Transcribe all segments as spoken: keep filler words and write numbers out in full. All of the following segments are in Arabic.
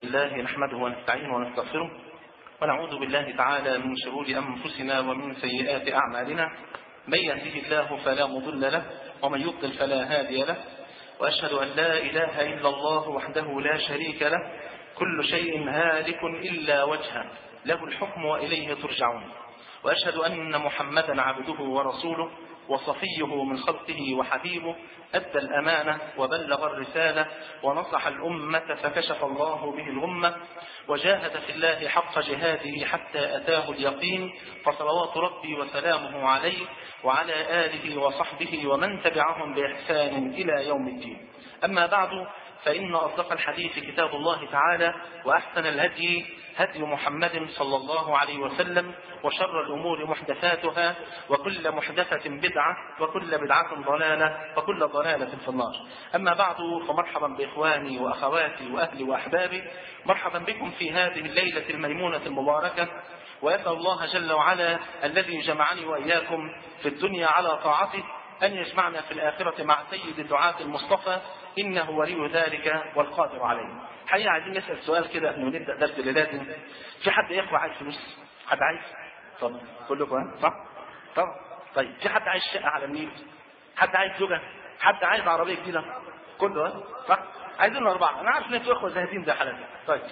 لله نحمده ونستعينه ونستغفره ونعوذ بالله تعالى من شرور أنفسنا ومن سيئات أعمالنا. من يهده الله فلا مضل له ومن يضلل فلا هادي له، وأشهد أن لا إله إلا الله وحده لا شريك له، كل شيء هالك إلا وجهه، له الحكم وإليه ترجعون. وأشهد أن محمدا عبده ورسوله وصفيه من خلقه وحبيبه، أدى الأمانة وبلغ الرسالة ونصح الأمة فكشف الله به الأمة، وجاهد في الله حق جهاده حتى أتاه اليقين، فصلوات ربي وسلامه عليه وعلى آله وصحبه ومن تبعهم بإحسان إلى يوم الدين. أما بعد، فإن أصدق الحديث كتاب الله تعالى، وأحسن الهدي هدي محمد صلى الله عليه وسلم، وشر الأمور محدثاتها، وكل محدثة بدعة، وكل بدعة ضلالة، وكل ضلالة في النار. أما بعد، فمرحبا بإخواني وأخواتي وأهلي وأحبابي، مرحبا بكم في هذه الليلة الميمونة المباركة، وأسأل الله جل وعلا الذي جمعني وإياكم في الدنيا على طاعته أن يجمعنا في الآخرة مع سيد دعاة المصطفى، إنه ولي ذلك والقادر عليه. حقيقة عايزين نسأل سؤال كده قبل ما نبدأ درس الليلة. في حد يا إخوة عايز فلوس؟ حد عايز؟ طب كلكم صح؟ طب طيب، في حد عايز شقة على النيل؟ حد عايز زوجة؟ حد عايز عربية جديدة؟ كله صح؟ عايزين أربعة. أنا عارف إن أنتوا إخوة زاهدين زي حالاتي. طيب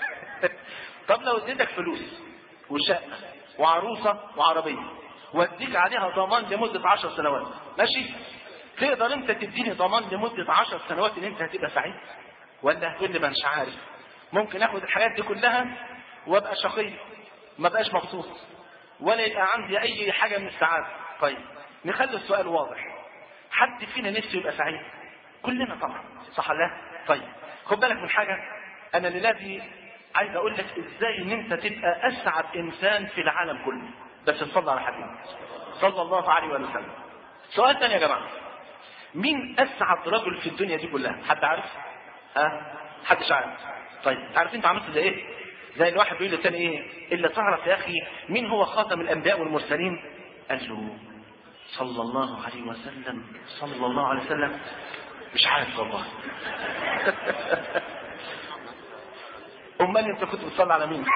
طب لو اديتك فلوس وشقة وعروسة وعربية واديك عليها ضمان لمدة عشر سنوات، ماشي؟ تقدر انت تديني ضمان لمدة عشر سنوات ان انت هتبقى سعيد؟ ولا هتقول لي ما انش عارف، ممكن اخد الحاجات دي كلها وابقى شقي ما بقاش مبسوط ولا يبقى عندي اي حاجة من السعادة؟ طيب نخلي السؤال واضح، حد فينا نفسه يبقى سعيد؟ كلنا طبعا، صح ولا لا؟ طيب خد بالك من حاجة، انا للذي عايز اقول لك ازاي ان انت تبقى اسعد انسان في العالم كله، بس تصلي على حبيبك صلى الله عليه وسلم. سؤال ثاني يا جماعة، مين اسعد رجل في الدنيا دي كلها؟ حد عارف؟ ها؟ حدش عارف. طيب عارف انت عملت زي ايه؟ زي الواحد بيقول للثاني ايه؟ الا تعرف يا اخي مين هو خاتم الانبياء والمرسلين؟ قال له صلى الله عليه وسلم. صلى الله عليه وسلم مش عارف والله. امال انت كنت بتصلي على مين؟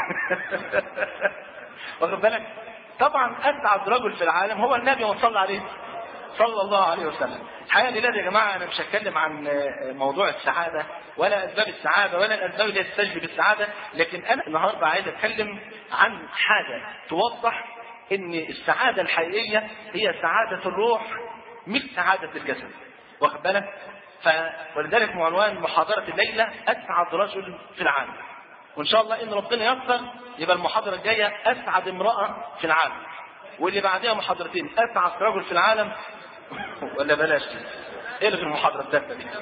واخد بالك؟ طبعا اسعد رجل في العالم هو النبي وصلى عليه صلى الله عليه وسلم. الحقيقه لله يا جماعه انا مش هتكلم عن موضوع السعاده ولا اسباب السعاده ولا الاسباب اللي تستجلب السعاده، لكن انا النهارده عايز اتكلم عن حاجه توضح ان السعاده الحقيقيه هي سعاده الروح مش سعاده الجسد. واخد بالك؟ ف ولذلك عنوان محاضره الليله اسعد رجل في العالم، وان شاء الله ان ربنا ييسر يبقى المحاضره الجايه اسعد امراه في العالم، واللي بعدها محاضرتين اسعد رجل في العالم. ولا بلاش الغي المحاضره الثالثه دي.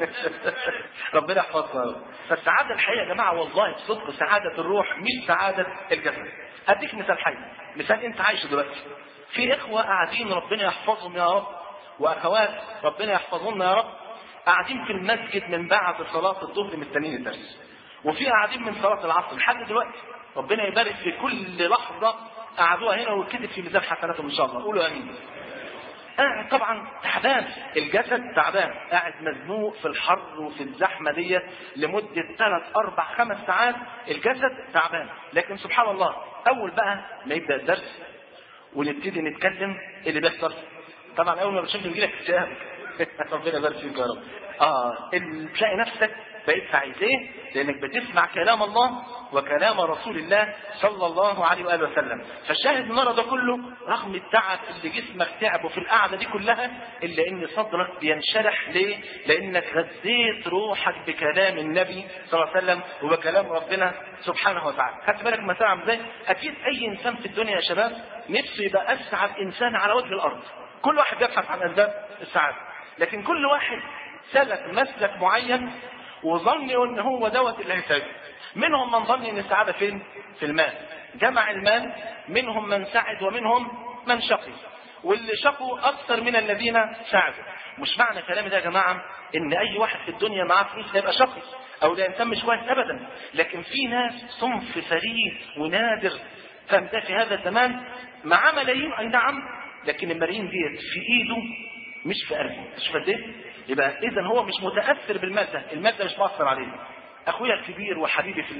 ربنا يحفظنا. فالسعاده الحقيقيه يا جماعه والله بصدق سعاده الروح مش سعاده الجسد. اديك مثال حي، مثال انت عايشه دلوقتي. في اخوه قاعدين ربنا يحفظهم يا رب، واخوات ربنا يحفظهم يا رب، قاعدين في المسجد من بعد صلاه الظهر مستنيين الدرس، وفي قاعدين من صلاه العصر لحد دلوقتي. ربنا يبارك في كل لحظه قعدوها هنا وكتب في ميزان حسناتهم ان شاء الله. قولوا امين. قاعد طبعا تعبان، الجسد تعبان، قاعد مزنوق في الحر وفي الزحمه ديت لمده ثلاث اربع خمس ساعات، الجسد تعبان. لكن سبحان الله اول بقى ما يبدا الدرس ونبتدي نتكلم اللي بيحصل طبعا اول ما بتشوف يجي لك اكتئاب. ربنا يبارك فيك يا رب. اه تلاقي نفسك بقيت سعيد. ليه؟ لانك بتسمع كلام الله وكلام رسول الله صلى الله عليه واله وسلم. فالشاهد من ورا ده كله رغم التعب اللي جسمك تعبه في القعده دي كلها، الا ان صدرك بينشرح. ليه؟ لانك غذيت روحك بكلام النبي صلى الله عليه وسلم وبكلام ربنا سبحانه وتعالى. خدت بالك مثلا عامل ازاي؟ اكيد اي انسان في الدنيا يا شباب نفسه يبقى اسعد انسان على وجه الارض. كل واحد يبحث عن اسباب السعاده، لكن كل واحد سلك مسلك معين وظن ان هو دوت اللي هيسعده. منهم من ظن ان السعاده فين؟ في المال، جمع المال. منهم من سعد ومنهم من شقي، واللي شقوا اكثر من الذين سعدوا. مش معنى كلامي ده يا جماعه ان اي واحد في الدنيا معاه فلوس هيبقى شقي او ده انسان مش كويس ابدا، لكن في ناس صنف فريد ونادر فهمت في هذا الزمان معاه ملايين اي نعم، لكن الملايين ديت في ايده مش في قلبه. شوف قد ايه؟ يبقى اذا هو مش متاثر بالمال ده، المال ده مش مؤثر عليه. اخويا الكبير وحبيبي في الله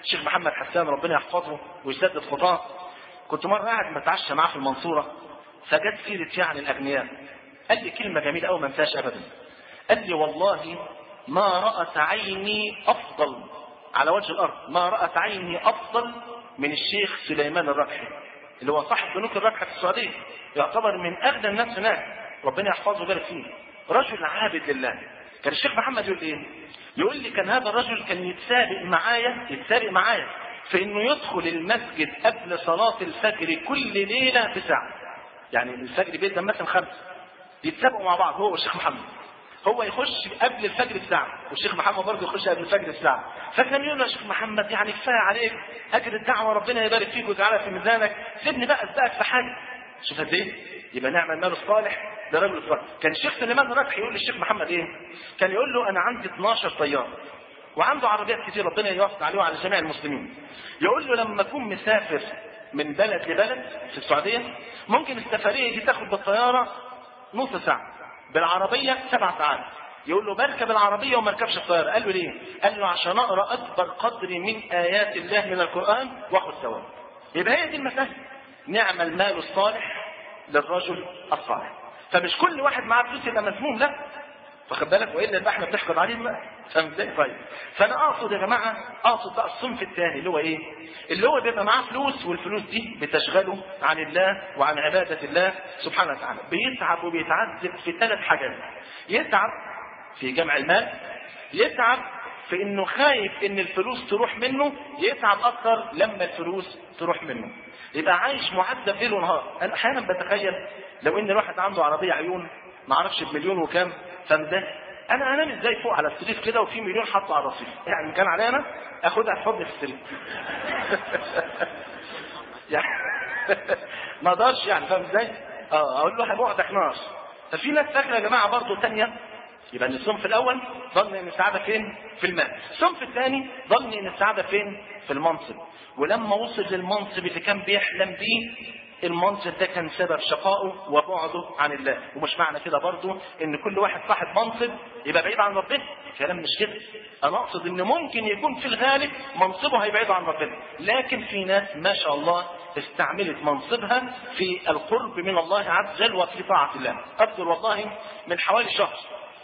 الشيخ محمد حسان ربنا يحفظه ويسدد خطاه. كنت مره قاعد بتعشى معاه في المنصوره، فجت سيره يعني الاغنياء، قال لي كلمه جميله قوي ما انساهاش ابدا. قال لي والله ما رأت عيني افضل على وجه الارض، ما رأت عيني افضل من الشيخ سليمان الركحي اللي هو صاحب بنوك الركحه في السعوديه، يعتبر من اغنى الناس هناك، ربنا يحفظه ويبارك فيه، رجل عابد لله. كان الشيخ محمد يقول ايه؟ يقول لي كان هذا الرجل كان يتسابق معايا يتسابق معايا في انه يدخل المسجد قبل صلاه الفجر كل ليله بساعه. يعني الفجر بيبدا مثلا خمسه، يتسابقوا مع بعض هو والشيخ محمد، هو يخش قبل الفجر بساعه والشيخ محمد برضه يخش قبل الفجر بساعه. فكان يقول له يا شيخ محمد يعني كفايه عليك اجر الدعوه، ربنا يبارك فيك ويجعلها في ميزانك، سيبني بقى اسبقك في حاجه. شوف قد ايه يبقى نعمل المال الصالح لرجل صالح. كان الشيخ سليمان الركحي يقول للشيخ محمد ايه؟ كان يقول له انا عندي اتناشر طيار وعنده عربيات كتير ربنا يوفق عليه وعلى جميع المسلمين. يقول له لما اكون مسافر من بلد لبلد في السعوديه ممكن السفريه دي تاخد بالطياره نص ساعه، بالعربيه سبع ساعات. يقول له بركب العربيه وما اركبش الطياره. قال له ليه؟ قال له عشان اقرا اكبر قدر من ايات الله من القران واخد ثواب. يبقى هي دي المساله، نعم المال الصالح للرجل الصالح. فمش كل واحد معاه فلوس يبقى مسموم، لا، واخد بالك، والا يبقى احنا بنحقد عليه بقى. فاهم ازاي؟ طيب فانا اقصد يا جماعه، اقصد بقى الصنف الثاني اللي هو ايه؟ اللي هو بيبقى معاه فلوس والفلوس دي بتشغله عن الله وعن عباده الله سبحانه وتعالى، بيتعب وبيتعذب في ثلاث حاجات. يتعب في جمع المال، يتعب في انه خايف ان الفلوس تروح منه، يتعب اكثر لما الفلوس تروح منه. يبقى عايش معذب ليل ونهار. انا احيانا بتخيل لو ان الواحد عنده عربيه عيون ما اعرفش بمليون وكام، فده انا انام ازاي فوق على السرير كده وفي مليون حاطه على الرصيف؟ يعني كان عليا انا اخدها في حضني في السرير. يعني ما اقدرش، يعني فاهم ازاي؟ اه اقول له هبعدك نار. ففي ناس فاكره يا جماعه برضه ثانيه. يبقى ان الصنف الاول ظن ان السعاده فين؟ في المال. الصنف الثاني ظن ان السعاده فين؟ في المنصب. ولما وصل للمنصب اللي كان بيحلم بيه، المنصب ده كان سبب شقائه وبعده عن الله. ومش معنى كده برضه ان كل واحد صاحب منصب يبقى بعيد عن ربنا، كلام مش كده. انا اقصد ان ممكن يكون في الغالب منصبه هيبعده عن ربنا، لكن في ناس ما شاء الله استعملت منصبها في القرب من الله عز وجل وفي طاعه الله. اذكر والله من حوالي شهر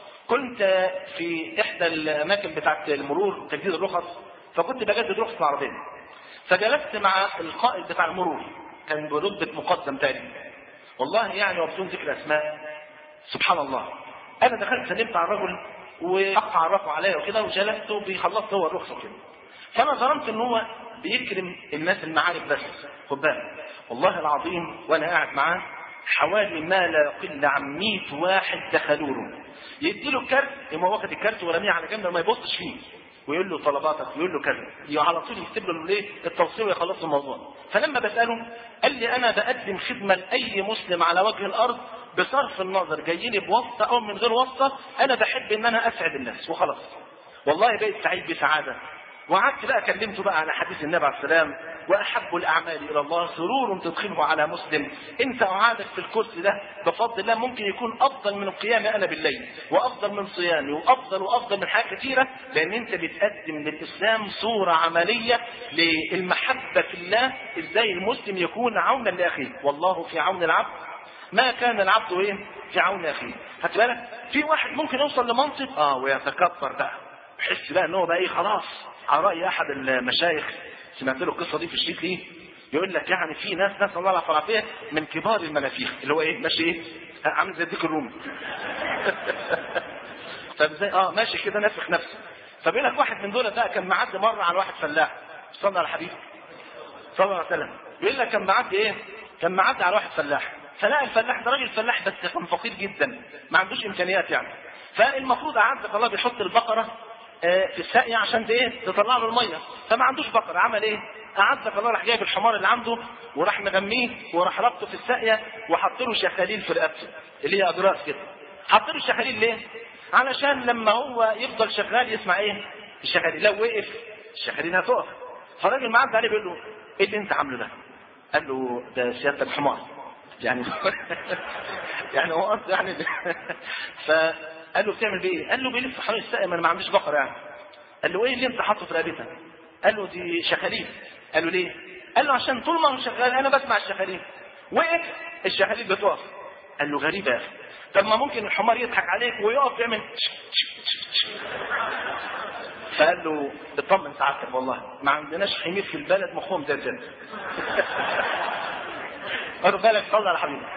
كنت في احدى الاماكن بتاعت المرور تجديد الرخص، فكنت بجدد رخصه العربيه، فجلست مع القائد بتاع المرور، كان برتبه مقدم تاني، والله يعني وبدون ذكر اسماء. سبحان الله، انا دخلت سلمت على الرجل واخ عرفه عليا وكده وجلست وبيخلصت هو الرخصه كده، فانا ظننت ان هو بيكرم الناس المعارف بس. خد بالك والله العظيم وانا قاعد معاه حوالي ما لا يقل عن مئة واحد دخلوا له، يدي له الكارت يقوم واخد الكارت ورميه على جنب ما يبصش فيه، ويقول له طلباتك ويقول له كذا، على طول يكتب له الايه التوصيه ويخلص الموضوع. فلما بساله قال لي انا بقدم خدمه لاي مسلم على وجه الارض بصرف النظر جاي لي بواسطه او من غير واسطه، انا بحب ان انا اسعد الناس وخلاص. والله بقيت سعيد بسعاده. وقعدت بقى كلمته بقى على حديث النبي عليه السلام، واحب الاعمال الى الله سرور تدخله على مسلم. انت قعدك في الكرسي ده بفضل الله ممكن يكون افضل من القيام انا بالليل، وافضل من صيامي، وافضل وافضل من حاجات كثيره، لان انت بتقدم للاسلام صوره عمليه للمحبه في الله، ازاي المسلم يكون عونا لاخيه. والله في عون العبد ما كان العبد ايه؟ في عون اخيه. خدت بالك؟ في واحد ممكن يوصل لمنصب اه ويتكبر بقى، يحس بقى ان هو بقى ايه خلاص. على راي احد المشايخ سمعت له القصه دي في الشيخ ليه، يقول لك يعني في ناس ناس الله العافيه من كبار المنافيخ اللي هو ايه ماشي ايه عامل زي الديك الرومي. فازاي اه ماشي كده نافخ نفسه. فبيقول لك واحد من دول بقى كان معدي مره على واحد فلاح، صلى على الحبيب صلى الله عليه وسلم، بيقول لك كان معدي ايه كان معدي على واحد فلاح، فلاقى الفلاح ده راجل فلاح بس كان فقير جدا ما عندوش امكانيات يعني، فالمفروض اعزك الله بيحط البقره في الساقية عشان ايه تطلع له الميه، فما عندوش بقره. عمل ايه؟ اعزك الله راح جايب الحمار اللي عنده وراح مغميه وراح ربطه في الساقية وحط له شخاليل في رقبته اللي هي اجراس كده. حط له شخاليل ليه؟ علشان لما هو يفضل شغال يسمع ايه الشخاليل، لو وقف الشخاليل هتقف. فالراجل معدي عليه بيقول له ايه اللي انت عامله ده؟ قال له ده سيادتك حمار يعني. يعني هو قصد يعني ف قال له بتعمل بايه؟ قال له بيلف حوالين الساقية، ما انا ما عنديش بقره يعني. قال له ايه اللي انت حاطه في رقبتك؟ قال له دي شخاليل. قال له ليه؟ قال له عشان طول ما هو شغال انا بسمع الشخاليل، وقف الشخاليل بتقف. قال له غريبه يا اخي، طب ما ممكن الحمار يضحك عليك ويقف يعمل. فقال له اطمن سعادتك والله ما عندناش حمير في البلد مخهم زي الزلمه. خدوا بالك، صلى على حبيبي.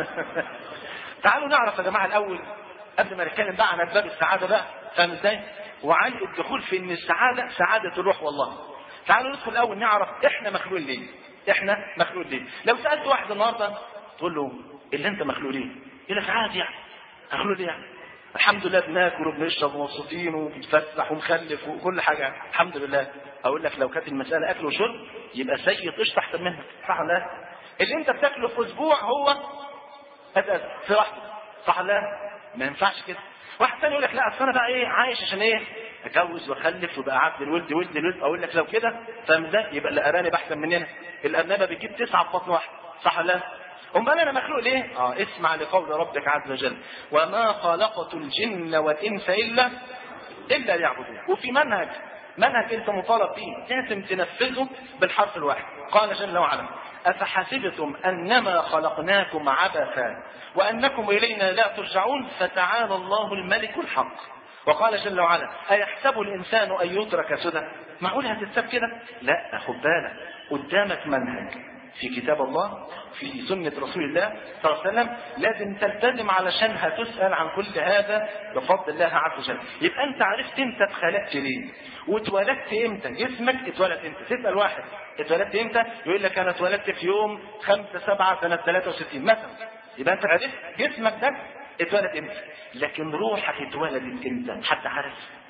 تعالوا نعرف يا جماعه الاول قبل ما نتكلم بقى عن اسباب السعاده بقى، فاهم ازاي؟ وعن الدخول في ان السعاده سعاده الروح والله. تعالوا ندخل الاول نعرف احنا مخلوق ليه؟ احنا مخلوق ليه؟ لو سالت واحد النهارده تقول له اللي انت مخلوق ليه؟ يقول لك عادي يعني. مخلوق ليه يعني؟ الحمد لله بناكل وبنشرب ومبسوطين وبنتفسح ونخلف وكل حاجه الحمد لله. اقول لك لو كانت المساله اكل وشرب يبقى سيء قشطه احسن منك، صح ولا لا؟ اللي انت بتاكله في اسبوع هو اساس في راحتك، صح ولا لا؟ ما ينفعش كده. واحد ثاني يقول لك لا اصل انا بقى ايه عايش عشان ايه؟ اتجوز واخلف وبقى عبد الولد ولد الولد. اقول لك لو كده فاهم ازاي؟ يبقى الارانب احسن مننا. الارنبه بتجيب تسعه في بطن واحد، صح ولا لا؟ امال انا مخلوق ليه؟ اه اسمع لقول ربك عز وجل وما خلقت الجن والانس الا الا ليعبدون. وفي منهج منهج انت مطالب فيه لازم تنفذه بالحرف الواحد. قال جل وعلا افحسبتم انما خلقناكم عبثا وانكم الينا لا ترجعون فتعالى الله الملك الحق. وقال جل وعلا ايحسب الانسان ان يترك سدى؟ معقول هتتساب كده؟ لا، خد بالك قدامك منهج في كتاب الله في سنة رسول الله صلى الله عليه وسلم لازم تلتزم علشان هتسأل عن كل هذا بفضل الله عز وجل. يبقى انت عرفت انت اتخلقت ليه واتولدت امتى، جسمك اتولد امتى. تسأل واحد اتولدت امتى يقول لك انا اتولدت في يوم خمسة سبعة سنة ثلاثة وستين مثلا. يبقى انت عرفت جسمك ده اتولد امتى، لكن روحك اتولدت امتى حد عارف؟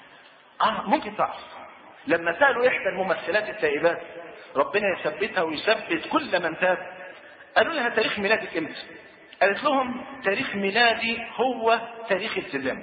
اه ممكن تعرف. لما سألوا احدى الممثلات التائبات ربنا يثبتها ويثبت كل من تاب، قالوا لها تاريخ ميلادك امتى؟ قالت لهم تاريخ ميلادي هو تاريخ التزامي.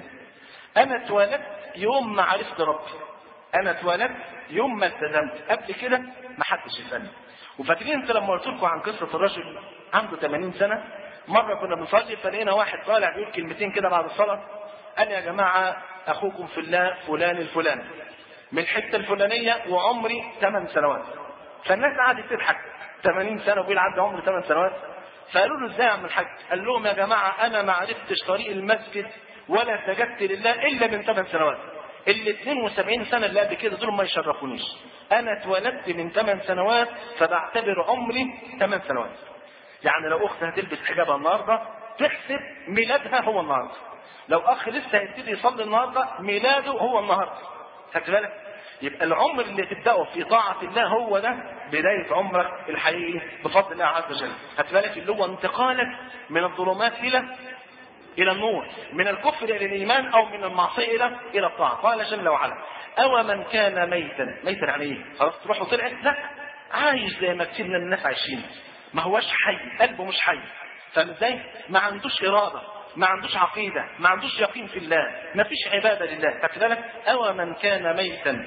انا اتولدت يوم ما عرفت ربي، انا اتولدت يوم ما التزمت، قبل كده ما حدش يسالني. وفاكرين انت لما قلت لكم عن قصه الرجل عنده ثمانين سنه، مره كنا بنصلي فلقينا واحد طالع بيقول كلمتين كده بعد الصلاه، قال يا جماعه اخوكم في الله فلان الفلاني من الحته الفلانيه وعمري ثمان سنوات. فالناس قعدت تضحك، ثمانين سنه وبيقول عدى عمري ثمان سنوات. فقالوا له ازاي يا عم الحاج؟ قال لهم يا جماعه انا ما عرفتش طريق المسجد ولا سجدت لله الا من ثمان سنوات. ال اثنين وسبعين سنه اللي قبل كده دول ما يشرفونيش. انا اتولدت من ثمان سنوات فبعتبر عمري ثمان سنوات. يعني لو اخت هتلبس حجابها النهارده تحسب ميلادها هو النهارده. لو اخ لسه هيبتدي يصلي النهارده ميلاده هو النهارده. خدت بالك؟ يبقى العمر اللي تبداه في طاعه الله هو ده بدايه عمرك الحقيقي بفضل الله عز وجل. خدت بالك؟ اللي هو انتقالك من الظلمات الى الى النور، من الكفر الى الايمان او من المعصيه الى الى الطاعه. قال جل وعلا او من كان ميتا. ميتا يعني ايه؟ خلاص تروح وطلعت؟ لا، عايش زي ما كتير من الناس عايشين، ما هوش حي، قلبه مش حي. فاهم ازاي؟ ما عندوش اراده، ما عندوش عقيده، ما عندوش يقين في الله، ما فيش عباده لله. خدت بالك؟ او من كان ميتا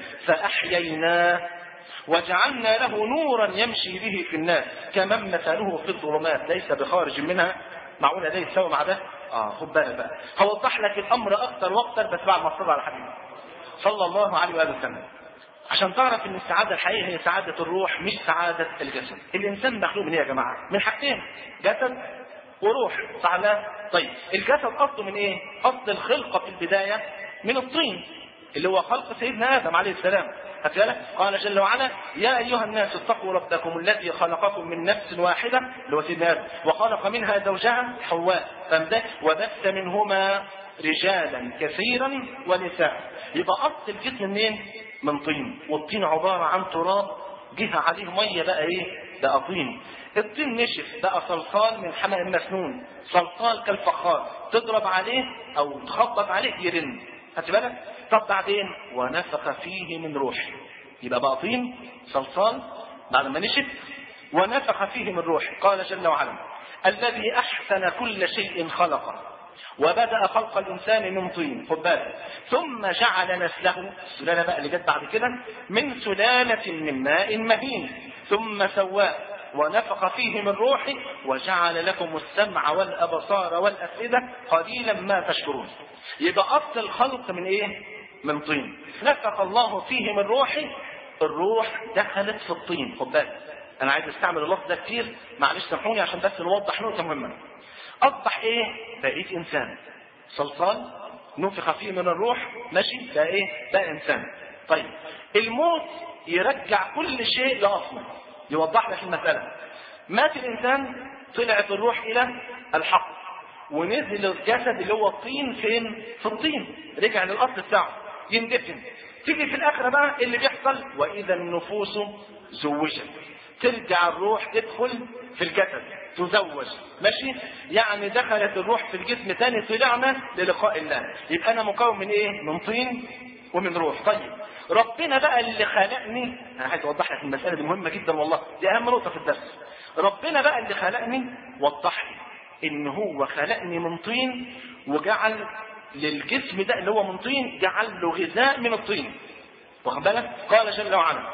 فاحييناه وجعلنا له نورا يمشي به في الناس كمن مثله في الظلمات ليس بخارج منها. معقوله ده يتساوي مع ده؟ اه خد بالك بقى، هوضح لك الامر اكتر واكتر بس بعد ما تصلي على حبيبي صلى الله عليه واله وسلم عشان تعرف ان السعاده الحقيقيه هي سعاده الروح مش سعاده الجسد. الانسان مخلوق من ايه يا جماعه؟ من حاجتين، جسد وروح، صح ولا؟ طيب الجسد اصله من ايه؟ اصل الخلقه في البدايه من الطين اللي هو خلق سيدنا ادم عليه السلام. هتلاقي قال جل وعلا يا ايها الناس اتقوا ربكم الذي خلقكم من نفس واحده اللي هو سيدنا ادم وخلق منها زوجها حواء فمده وبث منهما رجالا كثيرا ونساء. يبقى اصل الجسم منين؟ من طين، والطين عباره عن تراب جه عليه ميه بقى ايه؟ بقى طين. الطين نشف بقى صلصال من حمأ مسنون، صلصال كالفخار تضرب عليه او تخبط عليه يرن. خدت بالك؟ طب بعدين ونفخ فيه من روحه، يبقى بقى طين صلصال بعد ما نشف ونفخ فيه من روحه. قال جل وعلا الذي احسن كل شيء خلقه وبدأ خلق الانسان من طين، خد بالك، ثم جعل نسله السلاله بقى اللي جت بعد كده من سلاله من ماء مهين ثم سواه ونفخ فيه من روحه وجعل لكم السمع والابصار والافئده قليلا ما تشكرون. يبقى اصل الخلق من ايه؟ من طين. نفخ الله فيه من روحه الروح دخلت في الطين. خد بالك انا عايز استعمل اللفظ ده كتير، معلش سامحوني عشان بس نوضح نقطه مهمه. اصبح ايه؟ بقيت انسان صلصال نفخ فيه من الروح، ماشي، ده ايه؟ ده انسان. طيب الموت يرجع كل شيء لاصله. يوضح لك المساله. مات الانسان، طلعت الروح الى الحق، ونزل الجسد اللي هو الطين فين؟ في الطين، رجع للاصل بتاعه يندفن. تيجي في الاخره بقى اللي بيحصل، واذا النفوس زوجت، ترجع الروح تدخل في الجسد تزوج، ماشي، يعني دخلت الروح في الجسم تاني، طلعنا للقاء الله. يبقى انا مكون من ايه؟ من طين ومن روح. طيب ربنا بقى اللي خلقني، انا عايز اوضح لك المساله دي مهمه جدا والله، دي اهم نقطه في الدرس. ربنا بقى اللي خلقني وضح لي ان هو خلقني من طين، وجعل للجسم ده اللي هو من طين جعل له غذاء من الطين. واخد بالك؟ قال جل وعلا: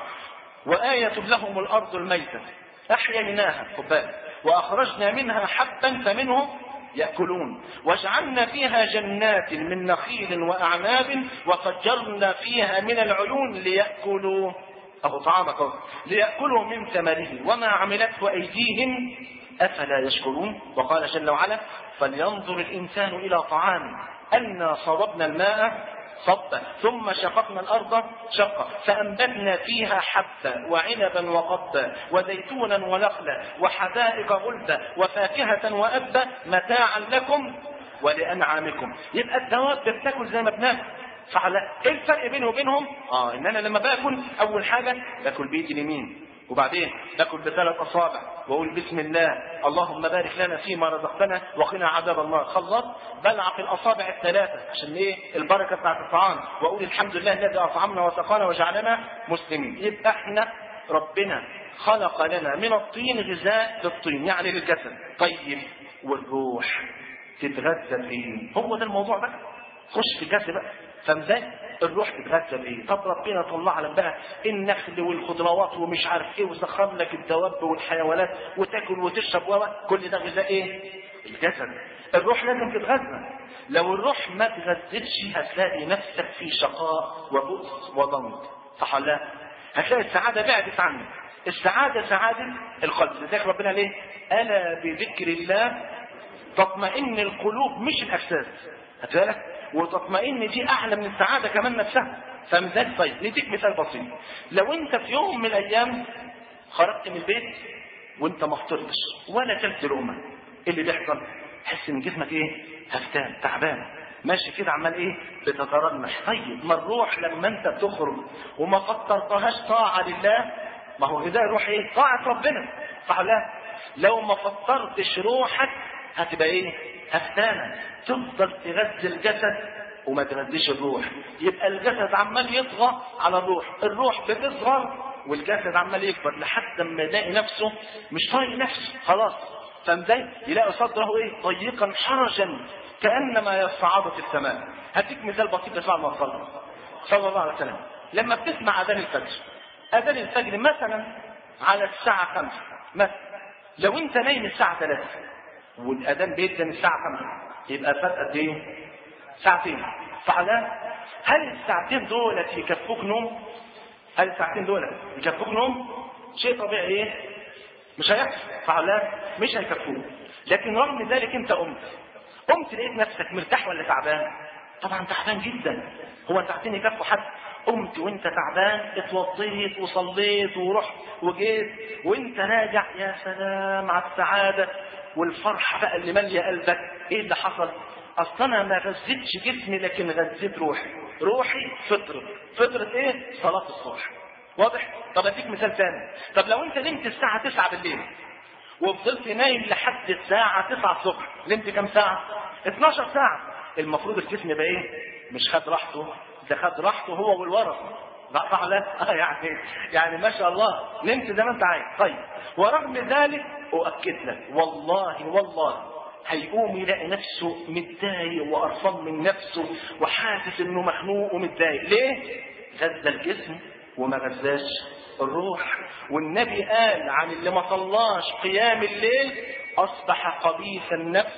وآية لهم الأرض الميتة أحييناها، خد بالك، وأخرجنا منها حبا فمنه يأكلون، وجعلنا فيها جنات من نخيل وأعناب، وفجرنا فيها من العيون ليأكلوا أو طعامك ليأكلوا من ثمره وما عملته أيديهم أفلا يشكرون. وقال جل وعلا: فلينظر الإنسان إلى طعامه أنا صببنا الماء صبا ثم شققنا الأرض شقا فأنبتنا فيها حبا وعنبا وقبا وزيتونا ونخلا وحدائق غلبا وفاكهة وأبا متاعا لكم ولأنعامكم. يبقى الدواب بتاكل زي ما بناكل، فعلى ايه الفرق بينه وبينهم؟ اه ان انا لما باكل اول حاجه باكل بايدي اليمين، وبعدين باكل بثلاث اصابع واقول بسم الله اللهم بارك لنا فيما رزقتنا وقنا عذاب النار. خلصت بلع في الاصابع الثلاثه عشان ايه؟ البركه بتاعت الطعام، واقول الحمد لله الذي اطعمنا وسقانا وجعلنا مسلمين. يبقى احنا ربنا خلق لنا من الطين غذاء للطين يعني للجسد. طيب والروح تتغذى فين؟ هو ده الموضوع بقى، خش في الجسد بقى. فازاي الروح تتغذى بايه؟ طب ربنا طلع لك بقى النخل والخضروات ومش عارف ايه، وسخر لك الدواب والحيوانات وتاكل وتشرب و كل ده غذاء ايه؟ الجسد. الروح لازم تتغذى. لو الروح ما تغذتش هتلاقي نفسك في شقاء وبؤس وضنك، صح ولا لا؟ هتلاقي السعاده بعدت عنك. السعاده سعاده القلب، لذلك ربنا ليه؟ الا بذكر الله تطمئن القلوب مش الاجساد. هتلاقي وتطمئن دي اعلى من السعاده كمان نفسها. فمثال طيب نديك مثال بسيط. لو انت في يوم من الايام خرجت من البيت وانت ما فطرتش ولا كلت لقمه، ايه اللي بيحصل؟ تحس ان جسمك ايه؟ هفتان تعبان ماشي كده عمال ايه؟ بتترنح. طيب ما الروح لما انت بتخرج وما فطرتهاش طاعه لله، ما هو غذاء الروح ايه؟ طاعه ربنا، صح لا؟ لو ما فطرتش روحك هتبقى ايه؟ هفتانه، تفضل تغذي الجسد وما تغذيش الروح. يبقى الجسد عمال يطغى على الروح، الروح بتصغر والجسد عمال يكبر لحد ما يلاقي نفسه مش طايق نفسه خلاص. فازاي؟ يلاقي صدره ايه؟ ضيقا حرجا كانما يصعد في السماء. هديك مثال بسيط بسمع ما صلى صلى الله عليه وسلم. لما بتسمع اذان الفجر، اذان الفجر مثلا على الساعه خمسة مثلا، لو انت نايم الساعه ثلاثة والاذان بيدن الساعه خمسة، يبقى فات قد ايه؟ ساعتين. فعلا هل الساعتين دول يكفوك نوم؟ هل الساعتين دول يكفوك نوم؟ شيء طبيعي ايه؟ مش هيحصل. فعلا مش هيكفوك. لكن رغم ذلك انت قمت قمت لقيت نفسك مرتاح ولا تعبان؟ طبعا تعبان جدا. هو ساعتين يكفوا حد؟ قمت وانت تعبان، اتوضيت وصليت ورحت وجيت وانت راجع، يا سلام على السعاده والفرحه بقى اللي ماليه قلبك. ايه اللي حصل؟ اصلا انا ما غذيتش جسمي لكن غذيت روحي. روحي فطرت. فطرت ايه؟ صلاه الصبح. واضح؟ طب اديك مثال ثاني. طب لو انت نمت الساعه تسعة بالليل وفضلت نايم لحد الساعه تسعة الصبح، نمت كام ساعه؟ اتناشر ساعه. المفروض الجسم يبقى ايه؟ مش خد راحته، ده خد راحته هو والورق. صح لا؟ اه يعني يعني ما شاء الله نمت زي ما انت عايز. طيب ورغم ذلك اؤكد لك والله والله هيقوم يلاقي نفسه متضايق وقرفان من نفسه وحاسس انه مخنوق ومتضايق. ليه؟ غذى الجسم وما غذاش الروح. والنبي قال عن اللي ما صلاش قيام الليل اصبح خبيث النفس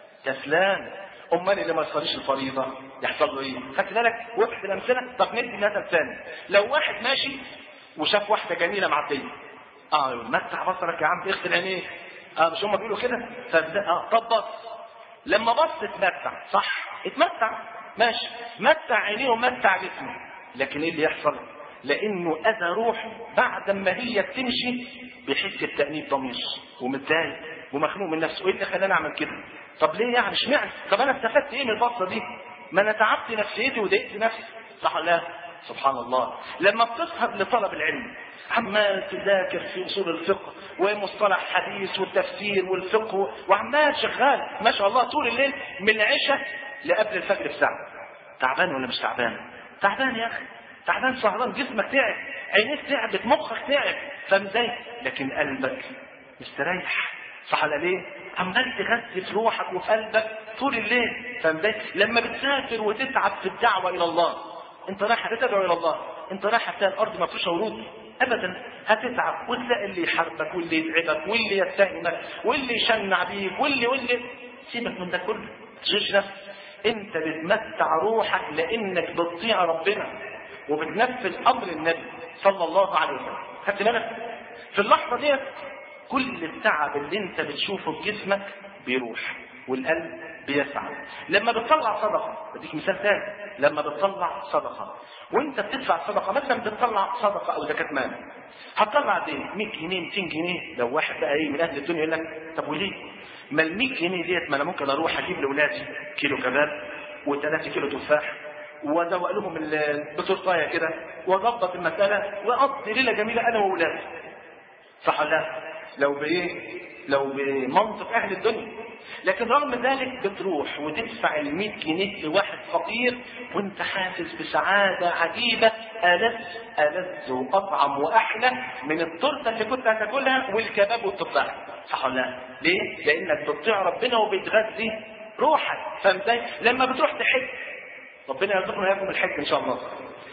كسلان. امال اللي ما يصليش الفريضه يحصل له ايه؟ خدت بالك؟ وقت الامثله. طب ندي مثل ثاني. لو واحد ماشي وشاف واحده جميله معديه، اه يقول متع بصرك يا عم، اغسل عينيك. اه مش هم بيقولوا كده؟ اه طب بص، لما بص اتمتع، صح اتمتع ماشي، متع عينيه ومتع جسمه، لكن ايه اللي يحصل؟ لانه اذى روحه بعد ما هي بتمشي بيحس بتأنيب ضمير ومتضايق ومخنوق من نفسه. ايه اللي خلاني اعمل كده؟ طب ليه يعني؟ اشمعنى؟ طب انا استفدت ايه من البصه دي؟ ما انا تعبت نفسيتي وضايقت نفسي، صح ولا لا؟ سبحان الله. لما بتذهب لطلب العلم عمال تذاكر في اصول الفقه ومصطلح حديث والتفسير والفقه، وعمال شغال ما شاء الله طول الليل من العشاء لقبل الفجر بساعه، تعبان ولا مش تعبان؟ تعبان يا اخي، تعبان سهران، جسمك تعب، عينيك تعبت، مخك تعب، فمضايق، لكن قلبك مستريح، صح ولا ليه؟ عمال تغذي في روحك وفي قلبك طول الليل، فمضايق. لما بتسافر وتتعب في الدعوه الى الله، انت رايح تدعو الى الله، انت رايح تلاقي الارض ما فيش ورود ابدا، هتتعب وتلاقي اللي يحاربك واللي يتعبك واللي يتهمك واللي يشنع بيك واللي واللي سيبك من ده كله، ما تشغلش نفسك. انت بتمتع روحك لانك بتطيع ربنا وبتنفذ امر النبي صلى الله عليه وسلم. خدت بالك؟ في اللحظه دي كل التعب اللي انت بتشوفه في جسمك بيروح والقلب بيسعى. لما بتطلع صدقه، بديك مثال ثاني، لما بتطلع صدقه وانت بتدفع صدقه، مثلا بتطلع صدقه او زكاه مال، هتطلع قد ايه؟ مية جنيه ميتين جنيه. لو واحد بقى ايه من اهل الدنيا يقول لك طب وليه؟ ما ال مية جنيه ديت ما انا ممكن اروح اجيب لاولادي كيلو كباب وثلاثة كيلو تفاح وادوق لهم بتورتايه كده واظبط المساله واقضي ليله جميله انا واولادي، صح ولا لا؟ لو بايه؟ لو بمنطق اهل الدنيا. لكن رغم ذلك بتروح وتدفع ال مية جنيه لواحد فقير وانت حاسس بسعاده عجيبه، ألذ ألذ واطعم واحلى من التورته اللي كنت هتاكلها والكباب والتفاح، صح ولا لا؟ ليه؟ لانك بتطيع ربنا وبتغذي روحك، فهمت؟ لما بتروح تحج، ربنا يرزقنا اياكم الحج ان شاء الله.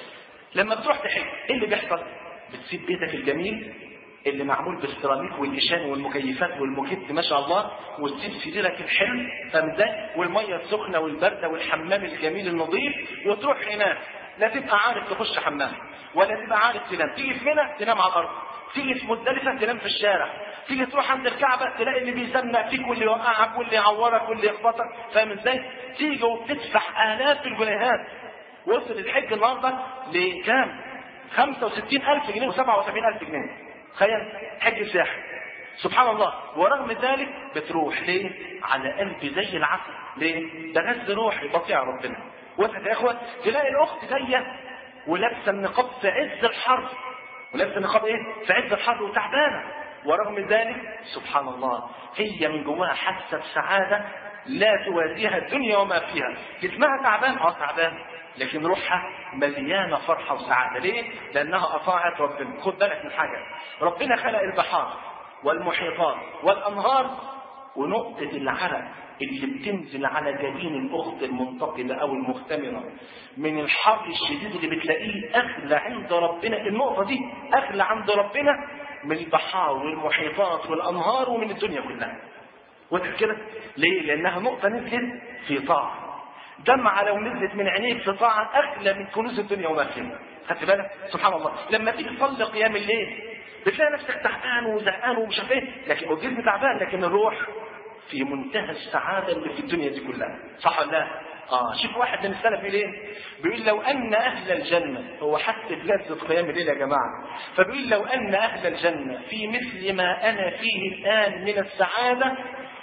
لما بتروح تحج ايه اللي بيحصل؟ بتسيب بيتك الجميل اللي معمول بالسيراميك والإشان والمكيفات والموكيت ما شاء الله، وتسيب سريرك الحلو فمده والميه السخنه والبارده والحمام الجميل النظيف، وتروح هناك لا تبقى عارف تخش حمام ولا تبقى عارف تنام. تيجي في منى تنام على الارض، تيجي في مزدلفه تنام في الشارع، تيجي تروح عند الكعبه تلاقي اللي بيزنق فيك واللي يوقعك واللي يعورك واللي يخبطك، فاهم ازاي؟ تيجي وبتدفع الاف الجنيهات. وصل الحج النهارده لكام؟ خمسة وستين ألف جنيه وسبعة وسبعين ألف جنيه. تخيل حج ساحل، سبحان الله. ورغم ذلك بتروح ليه؟ على قلبي زي العسل. ليه؟ ده غز روحي بطيع ربنا. وانت يا اخوه تلاقي الاخت جايه ولابسه النقاب في عز الحر، ولابسه النقاب ايه؟ في عز الحر وتعبانه، ورغم ذلك سبحان الله هي من جواها حاسه بسعاده لا توازيها الدنيا وما فيها. جسمها تعبان، اه تعبان، لكن روحها مليانه فرحه وسعاده. ليه؟ لانها اطاعت ربنا. خد بالك من حاجه، ربنا خلق البحار والمحيطات والانهار، ونقطه العرق اللي بتنزل على جبين الاخت المنتقده او المختمره من الحر الشديد اللي بتلاقيه اغلى عند ربنا، النقطه دي اغلى عند ربنا من البحار والمحيطات والانهار ومن الدنيا كلها. وانت كده ليه؟ لانها نقطه نزلت في طاعه. دمعة لو نزلت من عينيك في طاعة أغلى من كنوز الدنيا وما فيها. خدت بالك؟ سبحان الله. لما تيجي تصلي قيام الليل بتلاقي نفسك تعبان وزهقان ومش عارف ايه، لكن الجسم تعبان لكن الروح في منتهى السعادة اللي في الدنيا دي كلها، صح ولا لا؟ اه شوف واحد من السلف بيقول ايه؟ بيقول لو أن أهل الجنة، هو حتى بلذة قيام الليل يا جماعة، فبيقول لو أن أهل الجنة في مثل ما أنا فيه الآن من السعادة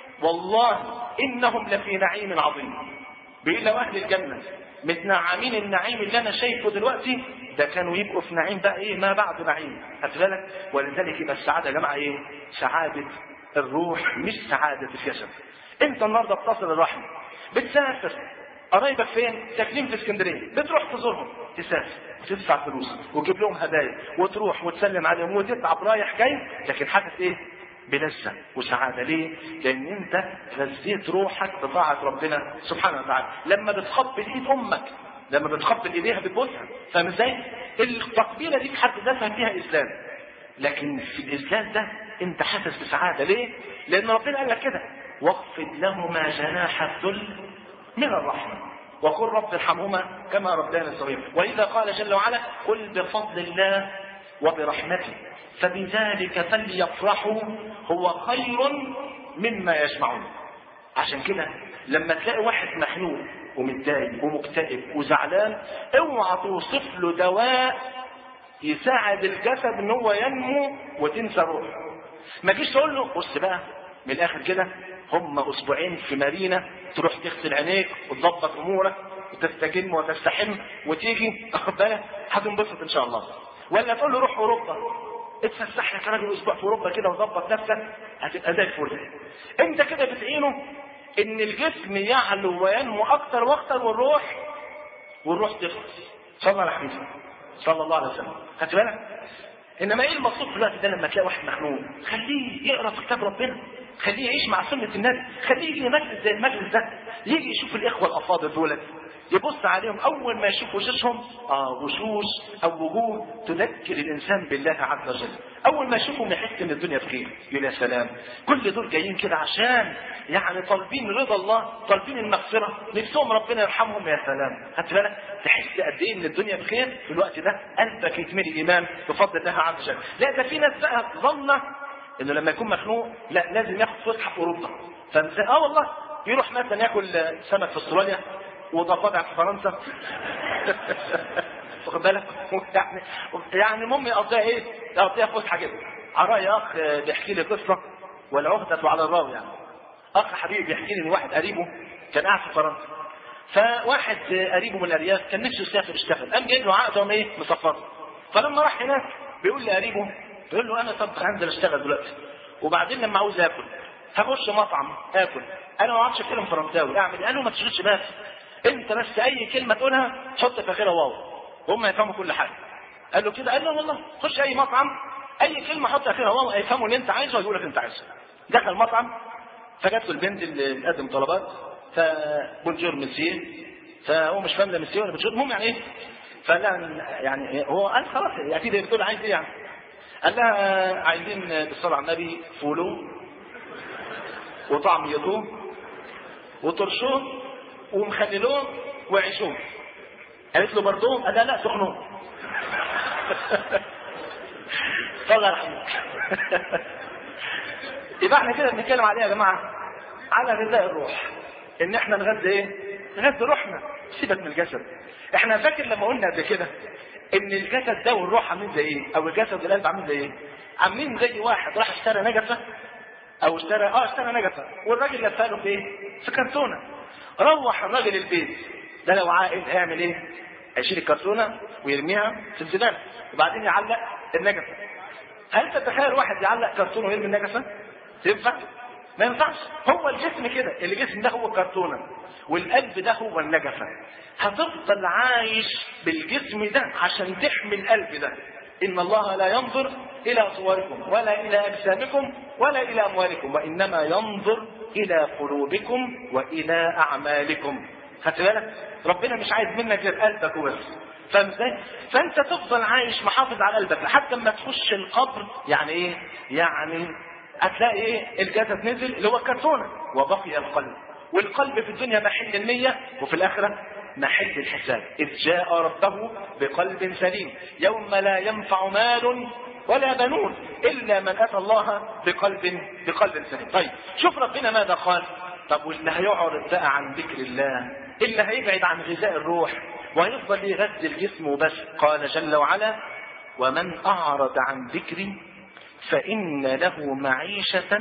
والله إنهم لفي نعيم عظيم. بيقول لو اهل الجنه متنعمين النعيم اللي انا شايفه دلوقتي، ده كانوا يبقوا في نعيم بقى ايه ما بعد نعيم. خدت بالك؟ ولذلك يبقى السعاده يا جماعه ايه؟ سعاده الروح مش سعاده الجسد. انت النهارده بتصل الرحم، بتسافر، قرايبك فين؟ ساكنين في اسكندريه، بتروح تزورهم، تسافر وتدفع فلوس وتجيب لهم هدايا وتروح وتسلم عليهم وتتعب رايح جاي، لكن حاسس ايه؟ بلذة وسعادة. ليه؟ لأن أنت غذيت روحك بطاعة ربنا سبحانه وتعالى. لما بتخبل إيد أمك، لما بتخبل إيديها بتبوسها، فاهم إزاي؟ التقبيلة دي بحد ذاتها فيها إسلام، لكن في الإسلام ده أنت حاسس بسعادة. ليه؟ لأن ربنا قال لك كده: واخفض لهما جناح الذل من الرحمة وقل رب ارحمهما كما ربياني صغيرا. وإذا قال جل وعلا: قل بفضل الله وبرحمته فبذلك فليفرحوا هو خير مما يجمعون. عشان كده لما تلاقي واحد مخنوق ومتضايق ومكتئب وزعلان، اوعى توصف له دواء يساعد الجسد ان هو ينمو وتنسى روحه. ما تجيش تقول له بص بقى من الاخر كده هم اسبوعين في مارينا تروح تغسل عينيك وتظبط امورك وتستجم وتستحم وتيجي اخد بالك هتنبسط ان شاء الله. ولا تقول له روح اوروبا اتفسح لك راجل اسبوع في اوروبا كده وظبط نفسك هتبقى زي الفل. انت كده بتعينه ان الجسم يعلو وينمو اكتر واكتر والروح والروح تخلص. صلى الله على حبيبه صلى الله عليه وسلم. خدت بالك؟ انما ايه المقصود في الوقت ده لما تلاقي واحد مخنوق؟ خليه يقرا في كتاب ربنا، خليه يعيش مع سنه النبي، خليه يجي مجلس زي المجلس ده، يجي يشوف الاخوه الافاضل دولت، يبص عليهم اول ما يشوف وشوشهم اه وشوش او وجوه تذكر الانسان بالله عز وجل. اول ما يشوفهم يحس ان الدنيا بخير، يقول يا سلام كل دول جايين كده عشان يعني طالبين رضا الله، طالبين المغفره، نفسهم ربنا يرحمهم. يا سلام خدت بالك؟ تحس قد ايه ان الدنيا بخير في الوقت ده، قلبك يتملي ايمان بفضل الله عز وجل. لا ده في ناس بقى ظنه انه لما يكون مخنوق لا لازم ياخد فسحه في اوروبا، فمثلا اه والله يروح مثلا ياكل سمك في استراليا وضفادع في فرنسا واخد بالك؟ يعني يعني المهم يقضيها ايه؟ يقضيها فسحه كده. على راي اخ بيحكي لي قصه والعهده على الراوي، يعني اخ حبيبي بيحكي لي ان واحد قريبه كان قاعد في فرنسا، فواحد قريبه من الارياف كان نفسه يسافر يشتغل، قام جايب له عقد وقام ايه مصفره. فلما راح هناك بيقول لقريبه بيقول له انا طب هنزل اشتغل دلوقتي وبعدين لما عاوز اكل هخش مطعم اكل، انا ما اعرفش اتكلم فرنساوي اعمل ايه؟ قال له ما تشغلش بالك انت بس اي كلمه تقولها حط في اخرها واو وهم يفهموا كل حاجه. قال له كده؟ قال له والله خش اي مطعم اي كلمه حط اخرها واو هيفهموا اللي انت عايزه ويقول لك انت عايزه. دخل مطعم فجت له البنت اللي بتقدم طلبات فبونجور مسير، فهو مش فاهم لا مسير ولا بونجور، المهم يعني ايه؟ فقال لها يعني هو قال خلاص اكيد هي بتقول عايز ايه يعني؟ قال لها عايزين بالصلاه على النبي فولو وطعميته وطرشوه ومخللوه وعيشوه. قالت له برضه؟ قال لا لا سخنوه. الله يرحمك. يبقى احنا كده بنتكلم عليه يا جماعه على غذاء الروح، ان احنا نغذي ايه؟ نغذي روحنا، سيبك من الجسد. احنا فاكر لما قلنا قبل كده ان الجسد ده والروح عاملين زي ايه؟ او الجسد والقلب عاملين زي ايه؟ عاملين زي واحد راح اشترى نجفه او اشترى اه اشترى نجفه والراجل لفها له في ايه؟ في كرتونه. روح الراجل البيت ده لو عاقل هيعمل ايه؟ هيشيل الكرتونه ويرميها في الزباله وبعدين يعلق النجفه. هل تتخيل واحد يعلق كرتونه ويرمي النجفه؟ تنفع؟ ما ينفعش. هو الجسم كده، الجسم ده هو الكرتونه والقلب ده هو النجفه. هتفضل عايش بالجسم ده عشان تحمي القلب ده. ان الله لا ينظر الى صوركم ولا الى اجسامكم ولا الى اموالكم وانما ينظر الى قلوبكم والى اعمالكم. خدت بالك؟ ربنا مش عايز منك غير قلبك وبس. فاهم ازاي؟ فانت تفضل عايش محافظ على قلبك لحد ما تخش القبر. يعني ايه؟ يعني هتلاقي ايه؟ الجسد نزل اللي هو الكرتونه وبقي القلب. والقلب في الدنيا محل النيه وفي الاخره محل الحساب. اذ جاء ربه بقلب سليم يوم لا ينفع مال ولا بنون الا من اتى الله بقلب بقلب سليم. طيب شوف ربنا ماذا قال. طب واللي هيعرض بقى عن ذكر الله، اللي هيبعد عن غذاء الروح وهيفضل يغذي الجسم وبس، قال جل وعلا ومن اعرض عن ذكري فان له معيشه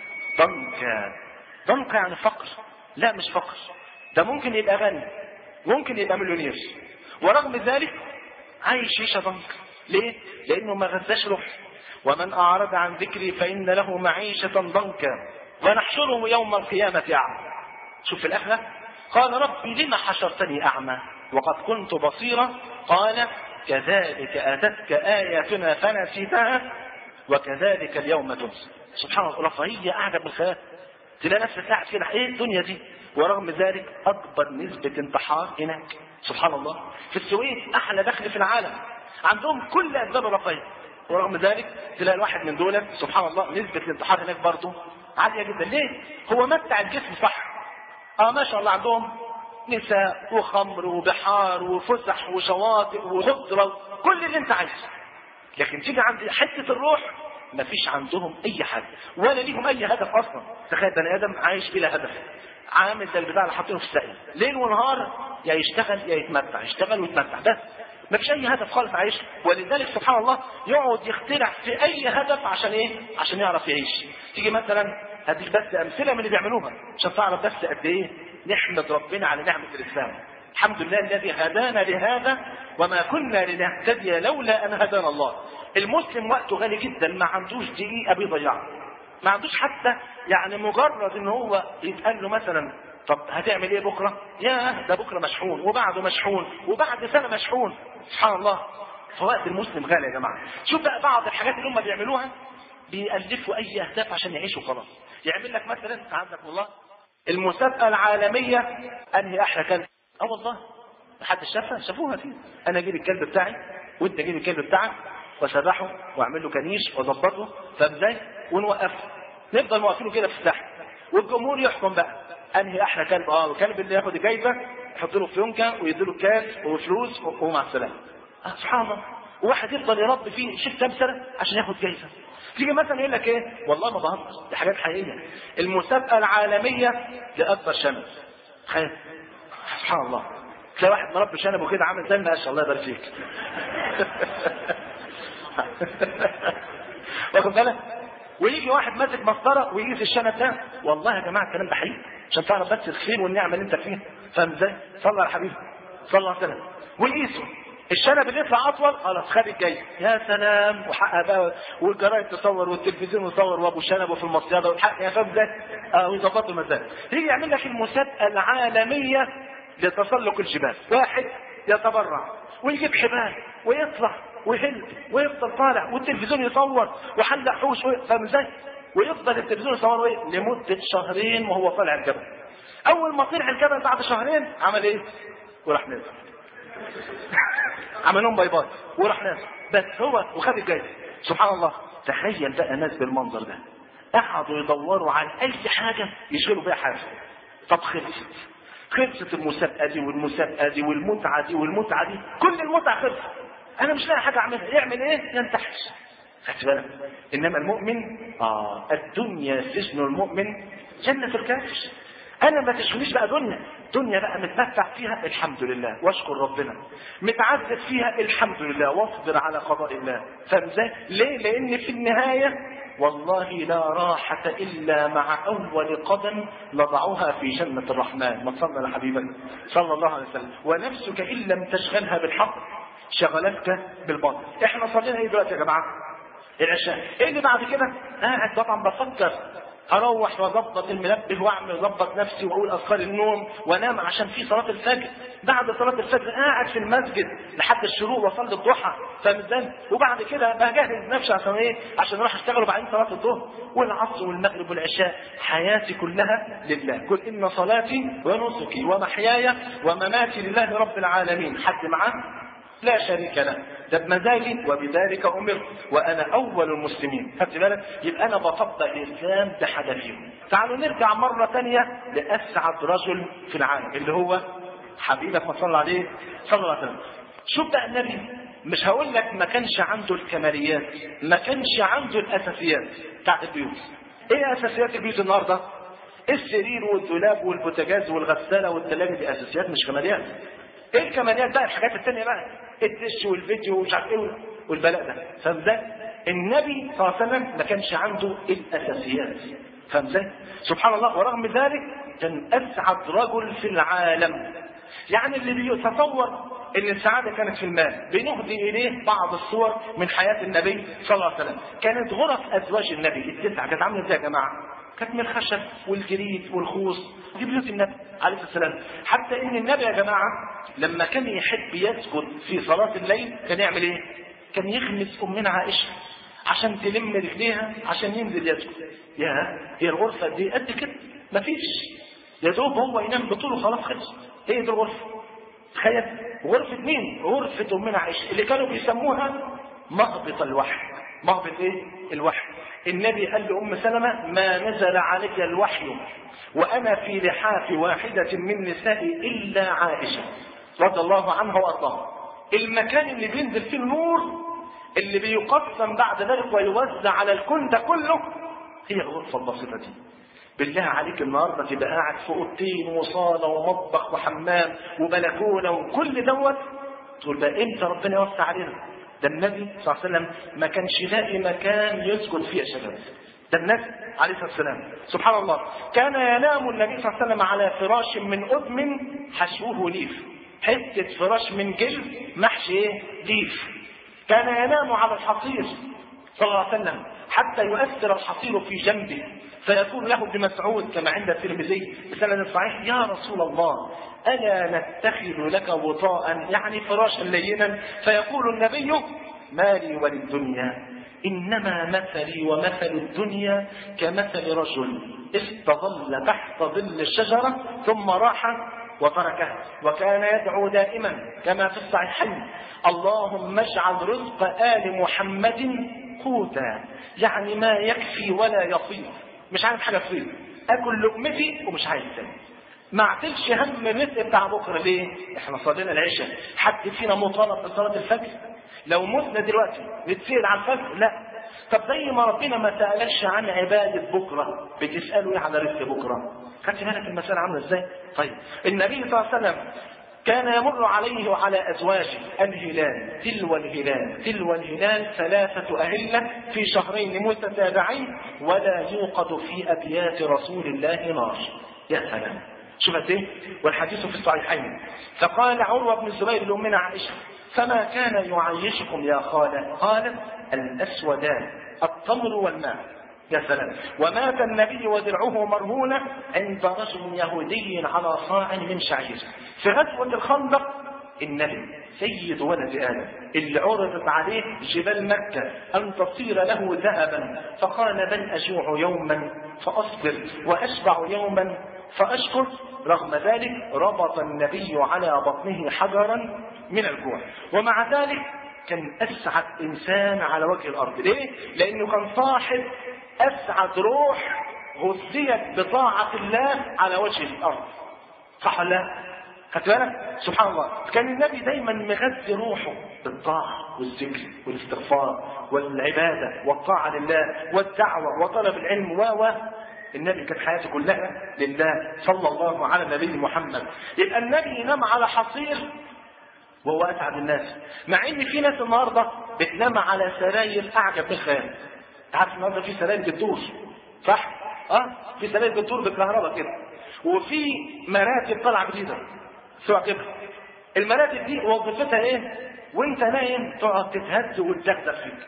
ضنكا. ضنكا يعني فقر؟ لا مش فقر، ده ممكن يبقى غني، ممكن يبقى مليونير، ورغم ذلك عايش عيشه ضنك. ليه؟ لانه ما غذاش روح. ومن اعرض عن ذكري فان له معيشه ضنكا ونحشره يوم القيامه اعمى. شوف في الاخره قال ربي لما حشرتني اعمى وقد كنت بصيرا قال كذلك اتتك اياتنا فنسيتها وكذلك اليوم تنسى. سبحان الله، رفاهيه اعجب من الخيال. تلاقي نفسك قاعد كده ايه الدنيا دي، ورغم ذلك اكبر نسبه انتحار هناك. سبحان الله، في السويد احلى دخل في العالم، عندهم كل اسباب الرفاهيه، ورغم ذلك تلاقي الواحد من دول سبحان الله نسبه الانتحار هناك برضه عاليه جدا. ليه؟ هو متع الجسم صح، اه ما شاء الله عندهم نساء وخمر وبحار وفسح وشواطئ وخضره كل اللي انت عايزه، لكن تيجي عند حته الروح مفيش عندهم اي حاجه ولا ليهم اي هدف اصلا. تخيل بني ادم عايش بلا هدف، عامل زي البتاع اللي حاطينه في السقي ليل ونهار، يا يشتغل يا يتمتع، يشتغل ويتمتع، بس مفيش اي هدف خالص عايش. ولذلك سبحان الله يقعد يخترع في اي هدف عشان ايه؟ عشان يعرف يعيش. تيجي مثلا هديك بس امثله من اللي بيعملوها عشان تعرف بس قد ايه نحمد ربنا على نعمه الاسلام. الحمد لله الذي هدانا لهذا وما كنا لنهتدي لولا ان هدانا الله. المسلم وقته غالي جدا، ما عندوش دقيقه بيضيعها، ما عندوش حتى يعني مجرد ان هو يتقال له مثلا طب هتعمل ايه بكره؟ يا ده بكره مشحون وبعده مشحون وبعد سنه مشحون. سبحان الله. فوقت المسلم غالي يا جماعه. شوف بقى بعض الحاجات اللي هم بيعملوها، بيألفوا اي اهداف عشان يعيشوا خلاص. يعمل لك مثلا عندك والله المسابقه العالميه انهي احلى كلب. اه والله حد شافها؟ شافوها فيه. انا اجيب الكلب بتاعي وانت تجيب الكلب بتاعك واسرحه واعمل له كنيش واظبطه، فاهم ازاي؟ ونوقفه، نفضل موقفينه كده في الساحه والجمهور يحكم بقى انهي احلى كلب. اه الكلب اللي ياخد جايزه يحط له فيونكه ويديله الكاس وفلوس ومع السلامه. آه سبحان الله. وواحد يفضل يربي فيه شيف كام سنه عشان ياخد جايزه. تيجي مثلا يقول لك ايه؟ والله ما بهزر، دي حاجات حقيقيه. المسابقه العالميه لاكبر شنب. خير. سبحان الله. تلاقي واحد مربي شنبه كده عامل زي المقاش، الله يبارك فيك. واخد بالك؟ ويجي واحد ماسك مسطره ويقيس الشنب ده. والله يا جماعه الكلام ده حقيقي عشان تعرف بس الخير والنعمه اللي انت فيها، فاهم ازاي؟ صلى على حبيبي صلى الله عليه وسلم. ويقيسه الشنب اللي يطلع اطول خلاص خد الجاي. يا سلام. وحقق بقى والجرايد تصور والتلفزيون يصور وابو شنب في المصيده والحق يا فاهم ازاي؟ اه ويظبطوا المزاج. يجي يعمل لك المسابقه العالميه لتسلق الجبال. واحد يتبرع ويجيب حبال ويطلع ويهل ويفضل طالع والتلفزيون يصور وحلق حوش، فاهم ازاي؟ ويفضل التلفزيون يصور ايه؟ لمده شهرين وهو طالع الجبل. اول ما طلع الجبل بعد شهرين عمل ايه؟ وراح نازل. عمل لهم باي باي وراح نازل. بس هو وخد الجايزه. سبحان الله. تخيل بقى ناس بالمنظر ده قعدوا يدوروا على اي حاجه يشغلوا بيها حاجه. طب خلصت خلصت المسابقه دي والمسابقه دي والمتعه دي والمتعه دي، كل المتعه خلصت. انا مش لاقي حاجه اعملها. يعمل ايه؟ ينتحر. خدت بالك؟ انما المؤمن اه الدنيا سجن المؤمن جنه الكافر. انا ما تشغليش بقى دنيا دنيا بقى متمتع فيها الحمد لله واشكر ربنا، متعذب فيها الحمد لله واصبر على قضاء الله. فاهم ازاي؟ ليه؟ لان في النهايه والله لا راحة إلا مع أول قدم نضعها في جنة الرحمن. ما تصلى على حبيبك صلى الله عليه وسلم. ونفسك إن لم تشغلها بالحق شغلتك بالباطل. احنا صلينا ايه دلوقتي يا جماعة؟ العشاء. ايه اللي بعد كده؟ قاعد طبعا بفكر اروح واظبط المنبه واعمل اظبط نفسي واقول اذكار النوم وانام عشان في صلاه الفجر. بعد صلاه الفجر قاعد في المسجد لحد الشروق واصلي الضحى، فاهم ازاي؟ وبعد كده بجهز نفسي عشان ايه؟ عشان اروح اشتغل وبعدين صلاه الظهر والعصر والمغرب والعشاء. حياتي كلها لله. قل ان صلاتي ونسكي ومحياي ومماتي لله رب العالمين. حد معاه؟ لا شريك له. ده بمزاجي وبذلك امرت وانا اول المسلمين. خدت بالك؟ يبقى انا بطبق الاسلام بحاجه فيهم. تعالوا نرجع مره ثانيه لاسعد رجل في العالم اللي هو حبيبك ما صلى عليه صلى الله عليه وسلم. شوف بقى النبي، مش هقول لك ما كانش عنده الكماليات، ما كانش عنده الاساسيات بتاعت البيوت. ايه اساسيات البيوت النهارده؟ السرير والدولاب والبوتاجاز والغساله والثلاجه، دي اساسيات مش كماليات. ايه الكماليات بقى؟ الحاجات الثانيه بقى، الدش والفيديو ومش عارف ايه والبلاء ده. فاهم ازاي؟ النبي صلى الله عليه وسلم ما كانش عنده الاساسيات. فاهم ازاي؟ سبحان الله. ورغم ذلك كان اسعد رجل في العالم. يعني اللي بيتصور ان السعاده كانت في المال بنهدي اليه بعض الصور من حياه النبي صلى الله عليه وسلم. كانت غرف ازواج النبي التسعه كانت عامله ازاي يا جماعه؟ كانت من الخشب والجريد والخوص. دي بيوت النبي عليه الصلاه والسلام. حتى ان النبي يا جماعه لما كان يحب يسجد في صلاه الليل كان يعمل ايه؟ كان يغمس امنا عائشه عشان تلم رجليها عشان ينزل يسجد. يا هي الغرفه دي قد كده مفيش، يا دوب هو ينام بطوله خلاص خلص. هي دي الغرفه. تخيل غرفه مين؟ غرفه امنا عائشه اللي كانوا بيسموها مهبط الوحي. مهبط ايه؟ الوحي. النبي قال لأم سلمة ما نزل عليك الوحي وأنا في لحاف واحدة من نسائي إلا عائشة رضي الله عنها وأرضاها. المكان اللي بينزل فيه النور اللي بيقسم بعد ذلك ويوزع على الكون ده كله هي الغرفة البسيطة دي. بالله عليك النهارده تبقى قاعد في اوضتين وصاله ومطبخ وحمام وبلكونه وكل دوت، تقول بقى امتى ربنا يوسع علينا؟ ده النبي صلى الله عليه وسلم ما كانش لاقي مكان يسكن فيه يا شباب. ده النبي عليه الصلاه والسلام سبحان الله كان ينام النبي صلى الله عليه وسلم على فراش من أدم حشوه ليف، حته فراش من جلد محشي ايه؟ ليف. كان ينام على الحصير صلى الله عليه وسلم حتى يؤثر الحصير في جنبه، فيقول له ابن مسعود كما عند الترمذي بسند صحيح: يا رسول الله ألا نتخذ لك وطاء يعني فراشا لينا؟ فيقول النبي: ما لي وللدنيا إنما مثلي ومثل الدنيا كمثل رجل استظل تحت ظل الشجرة ثم راح وتركها، وكان يدعو دائما كما في الصحيحين: اللهم اجعل رزق آل محمد قوتا، يعني ما يكفي ولا يطيب، مش عارف حاجه فيه، اكل لقمتي ومش عايز تاني، ما اعتلش هم الرزق بتاع بكره. ليه؟ احنا صلينا العشاء، حد فينا مطالب بصلاه الفجر؟ لو متنا دلوقتي نتسال عن الفجر؟ لا. طب زي ما ربنا ما سالكش عن عباده بكره، بتساله ايه على رزق بكره؟ خدت بالك المساله عامله ازاي؟ طيب النبي صلى الله عليه وسلم كان يمر عليه وعلى أزواجه الهلال تلو الهلال تلو الهلال ثلاثة أهلة في شهرين متتابعين ولا يوقد في أبيات رسول الله نار. يا سلام، شوف قد ايه. والحديث في الصحيحين. فقال عروة بن الزبير لأمنا عائشة: فما كان يعيشكم يا خالة؟ قالت: الأسودان التمر والماء. يا سلام. ومات النبي ودرعه مرهونة عند رجل يهودي على صاع من شعير. في غزوة الخندق النبي سيد ولد آدم اللي عرضت عليه جبال مكة أن تصير له ذهبا، فقال: بل أجوع يوما فأصبر وأشبع يوما فأشكر. رغم ذلك ربط النبي على بطنه حجرا من الجوع، ومع ذلك كان أسعد إنسان على وجه الأرض. ليه؟ لأنه كان صاحب أسعد روح غذيت بطاعة الله على وجه الأرض. صح ولا لا؟ خدت بالك؟ سبحان الله. كان النبي دايما مغذي روحه بالطاعة والذكر والاستغفار والعبادة والطاعة لله والدعوة وطلب العلم و النبي كانت حياته كلها لله صلى الله على النبي محمد. يبقى النبي ينام على حصير وهو أسعد الناس، مع ان في ناس النهارده بتنام على سراير اعجب بالخيال. عارف النهارده في سراير بتدور، صح؟ اه في سراير بتدور بالكهرباء كده، وفي مراتب طالعه جديده سواء كده. المراتب دي وظيفتها ايه؟ وانت نايم تقعد تتهز وتدغدغ فيك.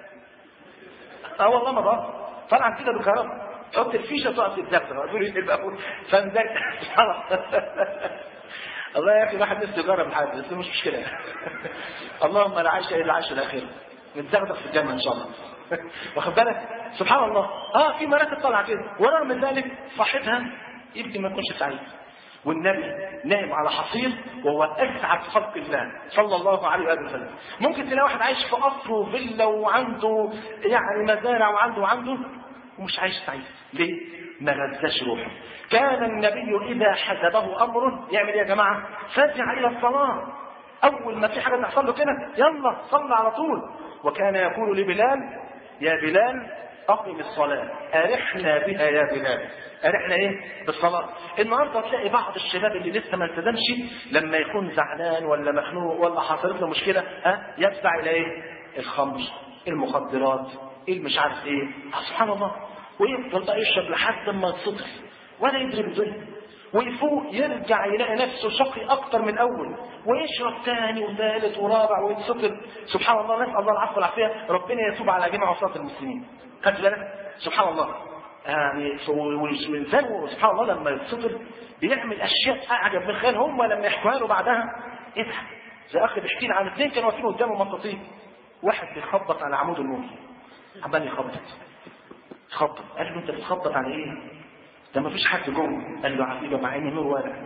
اه والله ما بقى طالعه كده بالكهرباء، تحط الفيشه تقعد تتدغدغ تقول ايه بقى فندك. الله يا اخي الواحد نفسه يجرب الحاجه بس مش مشكله. اللهم لا عيش الا عيش الاخره، نتزغدغ في الجنه ان شاء الله. واخد بالك؟ سبحان الله. اه في مراتب طالعه كده، ورغم ذلك صاحبها يمكن ما يكونش سعيد. والنبي نايم على حصير وهو اسعد خلق الله صلى الله عليه واله وسلم. ممكن تلاقي واحد عايش في قصر وفيلا وعنده يعني مزارع وعنده وعنده ومش عايش سعيد. ليه؟ ما غذاش روحه. كان النبي اذا حسبه امر يعمل ايه يا جماعه؟ فزع الى الصلاه. اول ما في حاجه تحصل له كده يلا صلى على طول. وكان يقول لبلال: يا بلال اقم الصلاه ارحنا بها يا بلال. ارحنا ايه؟ بالصلاه. النهارده تلاقي بعض الشباب اللي لسه ما التزمش لما يكون زعلان ولا مخنوق ولا حصلت له مشكله ها يدفع الى ايه؟ الخمر، المخدرات، مش عارف ايه. سبحان الله. ويفضل بقى يشرب لحد ما يتصدر ولا يدري بالدنيا، ويفوق يرجع يلاقي نفسه شقي اكتر من الاول، ويشرب ثاني وثالث ورابع ويتصدر. سبحان الله. نسال الله العفو والعافيه، ربنا يتوب على جميع عصاة المسلمين. خدت بالك؟ سبحان الله. يعني والانسان سبحان الله لما يتصدر بيعمل اشياء اعجب من خيال. هم لما يحكوها له بعدها يضحك. زي اخي بيحكي لي عن اثنين كانوا واقفين قدامه مطاطين، واحد بيخبط على عمود النور، عمال يخبط خبط. قال له: انت بتخبط على ايه؟ ده ما فيش حد جوه. قال له: عقيده مع ان النور والع.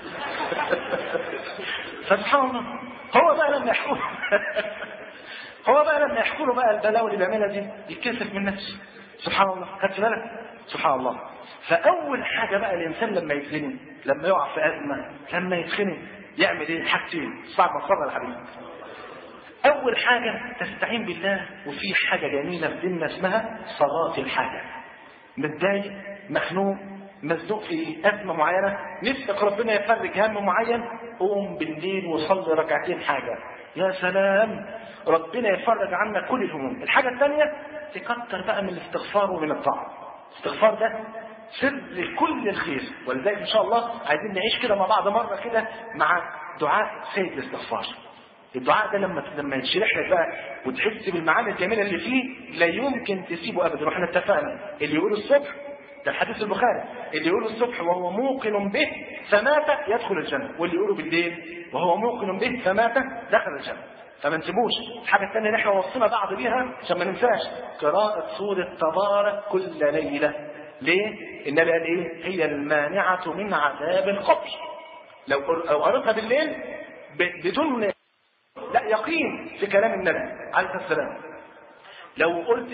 سبحان الله. هو بقى لما يحكوا هو بقى لما يحكوا له بقى البلاوي اللي بيعملها دي يتكسف من نفسه. سبحان الله. خدت بالك؟ سبحان الله. فاول حاجه بقى الانسان لما يتخنق، لما يقع في ازمه، لما يتخنق يعمل ايه؟ حاجتين. صعب ما تصبر يا حبيبي. اول حاجه تستعين بالله. وفي حاجه جميله في ديننا اسمها صلاه الحاجه. متضايق، مخنوق، مزنوق في ازمه معينه، نفسك ربنا يفرج هم معين، قوم بالليل وصلي ركعتين حاجه، يا سلام، ربنا يفرج عنك كل الهموم. الحاجه الثانيه تكتر بقى من الاستغفار ومن الطاعه. الاستغفار ده سر كل الخير، ولذلك ان شاء الله عايزين نعيش كده مع بعض مره كده مع دعاء سيد الاستغفار. الدعاء ده لما لما يتشرح لك بقى وتحس بالمعاني الجميله اللي فيه لا يمكن تسيبه ابدا. واحنا اتفقنا اللي يقول الصبح، ده الحديث البخاري، اللي يقول الصبح وهو موقن به فمات يدخل الجنه، واللي يقوله بالليل وهو موقن به فمات دخل الجنه. فما نسيبوش. الحاجه الثانيه اللي احنا وصينا بعض بيها عشان ما ننساش، قراءه سوره تبارك كل ليله. ليه؟ النبي قال ايه؟ هي المانعه من عذاب القبر. لو قرأتها بالليل بدون لا يقين في كلام النبي عليه الصلاه والسلام، لو قلت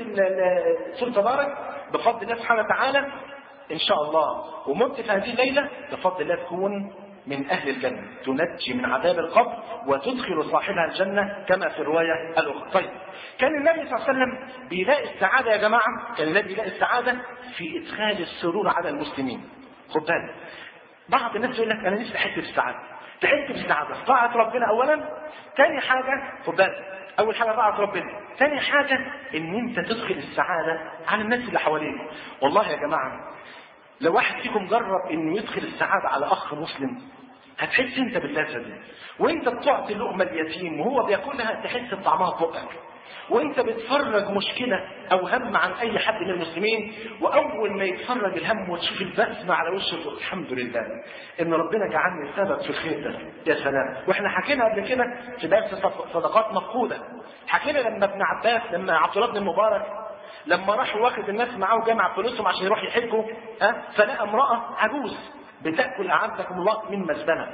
سوره تبارك بفضل الله سبحانه وتعالى ان شاء الله ومت في هذه الليله بفضل الله تكون من اهل الجنه، تنجي من عذاب القبر وتدخل صاحبها الجنه كما في الروايه الاخرى. طيب، كان النبي صلى الله عليه وسلم بيلاقي السعاده يا جماعه، كان النبي بيلاقي السعاده في ادخال السرور على المسلمين. خد بالك، بعض الناس يقول لك انا نفسي احس بالسعاده. تحس بالسعاده في طاعه ربنا اولا، ثاني حاجه خد بالك، اول حاجه طاعه ربنا، ثاني حاجه ان انت تدخل السعاده على الناس اللي حواليك. والله يا جماعه لو واحد فيكم جرب انه يدخل السعاده على اخ مسلم هتحس انت باللذه دي، وانت بتعطي لقمه اليتيم وهو بياكلها تحس بطعمها في بقك، وانت بتفرج مشكله او هم عن اي حد من المسلمين، واول ما يتفرج الهم وتشوف البسمه على وشه الحمد لله ان ربنا جعلني سبب في الخير ده. يا سلام. واحنا حكينا قبل كده في درس صدقات مفقوده، حكينا لما ابن عباس، لما عبد الله بن المبارك لما راح واخد الناس معاه وجمع فلوسهم عشان يروح يحجوا، ها، فلقى امراه عجوز بتاكل اعزكم الله من مزبله.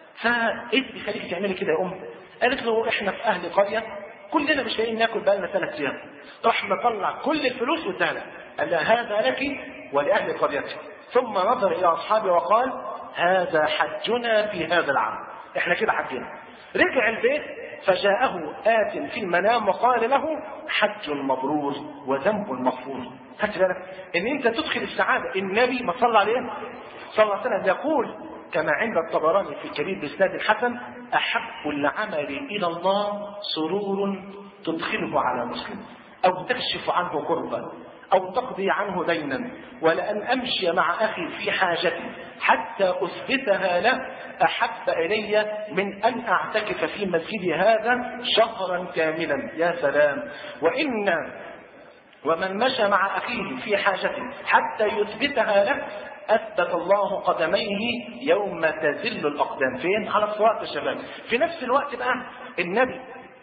فايه اللي يخليك تعملي كده يا ام؟ قالت له احنا في اهل قريه كلنا مش لاقيين ناكل بقالنا ثلاث ايام. راح مطلع كل الفلوس واداها. قال لها هذا لك ولاهل قريتك. ثم نظر الى اصحابه وقال هذا حجنا في هذا العام، احنا كده حجنا. رجع البيت فجاءه آت في المنام وقال له حج مبرور وذنب مغفور. خدت بالك ان انت تدخل السعاده. النبي ما صلى عليه صلى الله عليه وسلم يقول كما عند الطبراني في الكبير بإسناد الحسن أحب العمل إلى الله سرور تدخله على مسلم أو تكشف عنه كربا أو تقضي عنه دينا، ولأن أمشي مع أخي في حاجتي حتى أثبتها له أحب إلي من أن أعتكف في مسجدي هذا شهرا كاملا. يا سلام. وإن ومن مشى مع أخيه في حاجته حتى يثبتها له أثبت الله قدميه يوم تزل الأقدام. فين؟ على الصراط يا شباب. في نفس الوقت بقى النبي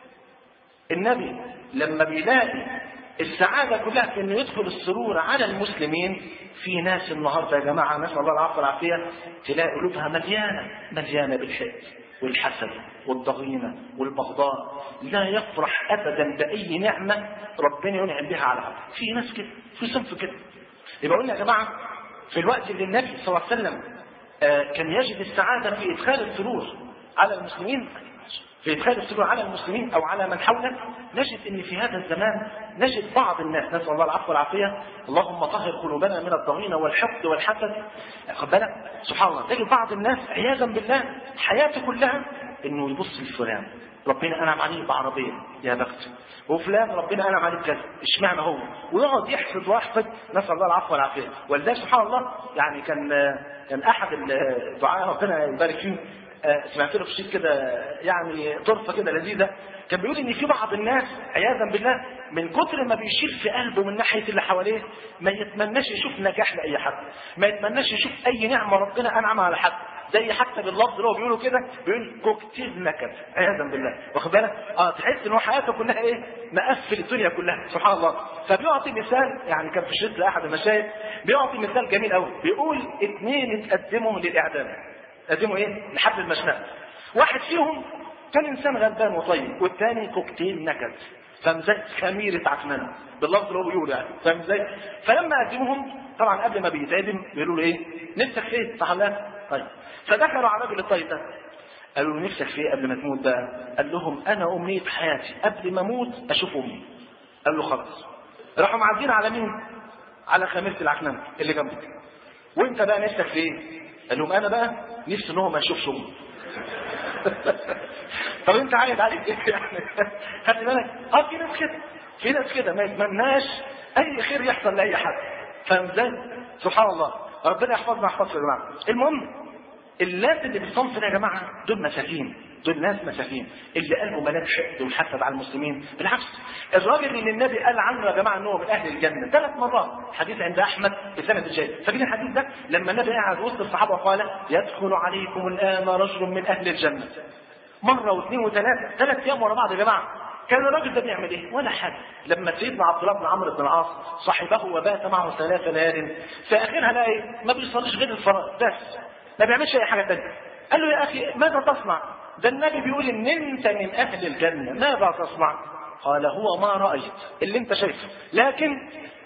النبي لما بيلاقي السعادة كلها في انه يدخل السرور على المسلمين، في ناس النهارده يا جماعة نسأل الله العافية والعافية تلاقي قلوبها مليانة مليانة بالحقد والحسد والضغينة والبغضاء، لا يفرح أبدا بأي نعمة ربنا ينعم بها على عبده. في ناس كده، في صنف كده. يبقى قلنا يا جماعة في الوقت اللي النبي صلى الله عليه وسلم كان يجد السعادة في إدخال السرور على المسلمين، في إدخال السرور على المسلمين أو على من حوله، نجد أن في هذا الزمان نجد بعض الناس نسأل الله العفو والعافية اللهم طهر قلوبنا من الضغينة والحقد والحسد. خد بالك سبحان الله، تجد بعض الناس عياذا بالله حياته كلها أنه يبص لفلان ربنا أنعم عليه بعربية يا بخت، وفلان ربنا أنعم عليه بكذا اشمعنى هو، ويقعد يحسد ويحقد نسأل الله العفو والعافية. ولذلك سبحان الله يعني كان كان أحد الدعاء ربنا يبارك فيه سمعت له في شيء كده يعني طرفه كده لذيذه، كان بيقول ان في بعض الناس عياذا بالله من كتر ما بيشيل في قلبه من ناحيه اللي حواليه ما يتمناش يشوف نجاح لاي حد، ما يتمناش يشوف اي نعمه ربنا انعمها على حد، زي حتى باللفظ اللي هو بيقولوا كده بيقول كوكتيل نكد عياذا بالله. واخد بالك؟ اه تحس ان هو حياته كلها ايه؟ مقفل الدنيا كلها سبحان الله. فبيعطي مثال، يعني كان في شريط لاحد المشايخ بيعطي مثال جميل قوي، بيقول اثنين اتقدموا للاعدام، قدموا ايه؟ لحبل المشنقه. واحد فيهم كان انسان غلبان وطيب، والثاني كوكتيل نكد، فاهم ازاي؟ خميره عكننه باللفظ اللي هو بيقول يعني، فاهم ازاي؟ فلما قدموهم طبعا قبل ما بيتعدم بيقولوا له ايه؟ نفسك في ايه؟ صح لا؟ طيب. فدخلوا على الراجل الطيب ده قالوا له نفسك في ايه قبل ما تموت بقى؟ قال لهم انا امنيه حياتي قبل ما اموت اشوف امي. قال له خلاص. راحوا معدين على مين؟ على خميسة العكنان اللي جنبك. وانت بقى نفسك في ايه؟ قال لهم انا بقى نفسي ان هو ما يشوفش امي. طب انت عايز عليك ايه يعني؟ خلي بالك، اه في ناس كده، في ناس كده ما يتمناش اي خير يحصل لاي حد. فاهم ازاي؟ سبحان الله، ربنا يحفظنا يحفظكم يا جماعه. المهم الناس اللي بالصنف ده يا جماعه دول مساكين، دول ناس مساكين اللي قلبوا ملاك حقد والحسد على المسلمين. بالعكس، الراجل اللي النبي قال عنه يا جماعه ان هو من اهل الجنه ثلاث مرات، حديث عند احمد بسند الجيد. فاكرين الحديث ده لما النبي قعد وسط الصحابه وقال يدخل عليكم الان رجل من اهل الجنه، مره واثنين وثلاثه، ثلاث ايام ورا بعض يا جماعه. كان الراجل ده بيعمل ايه؟ ولا حاجه. لما سيدنا عبد الله بن عمرو بن العاص صاحبه وبات معه ثلاث ليال، في اخرها لقى ايه؟ ما بيصليش غير الفرائض بس، ما بيعملش اي حاجه ثانيه. قال له يا اخي ماذا تصنع؟ ده النبي بيقول ان انت من اهل الجنه، ماذا تصنع؟ قال هو ما رايت اللي انت شايفه، لكن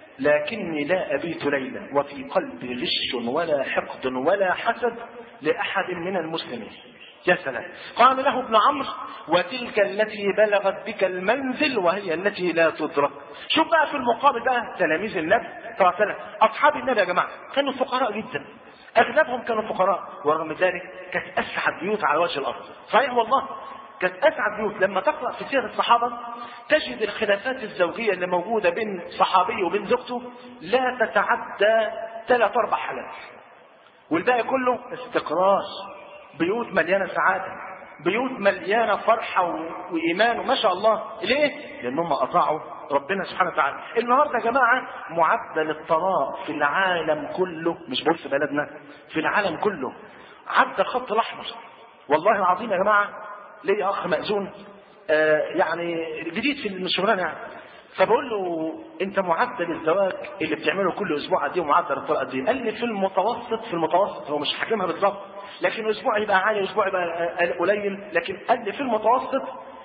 لكني لا ابيت ليلا وفي قلبي غش ولا حقد ولا حسد لاحد من المسلمين. يا سلام. قال له ابن عمرو وتلك التي بلغت بك المنزل وهي التي لا تدرك. شوف بقى في المقابل بقى تلاميذ النبي صلى الله عليه وسلم، اصحاب النبي يا جماعه كانوا فقراء جدا، اغلبهم كانوا فقراء، ورغم ذلك كانت اسعد بيوت على وجه الارض. صحيح والله، كانت اسعد بيوت. لما تقرا في سيره الصحابه تجد الخلافات الزوجيه اللي موجوده بين صحابي وبين زوجته لا تتعدى ثلاث اربع حالات، والباقي كله استقرار، بيوت مليانه سعاده، بيوت مليانه فرحه وايمان وما شاء الله. ليه؟ لانهم اطاعوا ربنا سبحانه وتعالى. النهارده يا جماعه معدل الطلاق في العالم كله، مش بس في بلدنا، في العالم كله عدى الخط الاحمر. والله العظيم يا جماعه، ليا اخ مأذون آه يعني جديد في الشغلانه يعني، فبقول له انت معدل الزواج اللي بتعمله كل اسبوع قد ايه ومعدل الطلاق قد ايه؟ قال لي في المتوسط، في المتوسط هو مش حاكمها بالظبط، لكن اسبوع يبقى عالي اسبوع يبقى قليل، لكن قال لي في المتوسط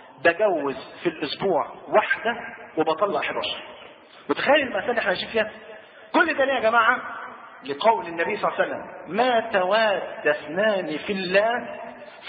بجوز في الاسبوع واحده وبطلق احد عشر. متخيل المأساة اللي احنا عايشين فيها؟ كل ده ليه يا جماعه؟ لقول النبي صلى الله عليه وسلم ما تواد اثنان في الله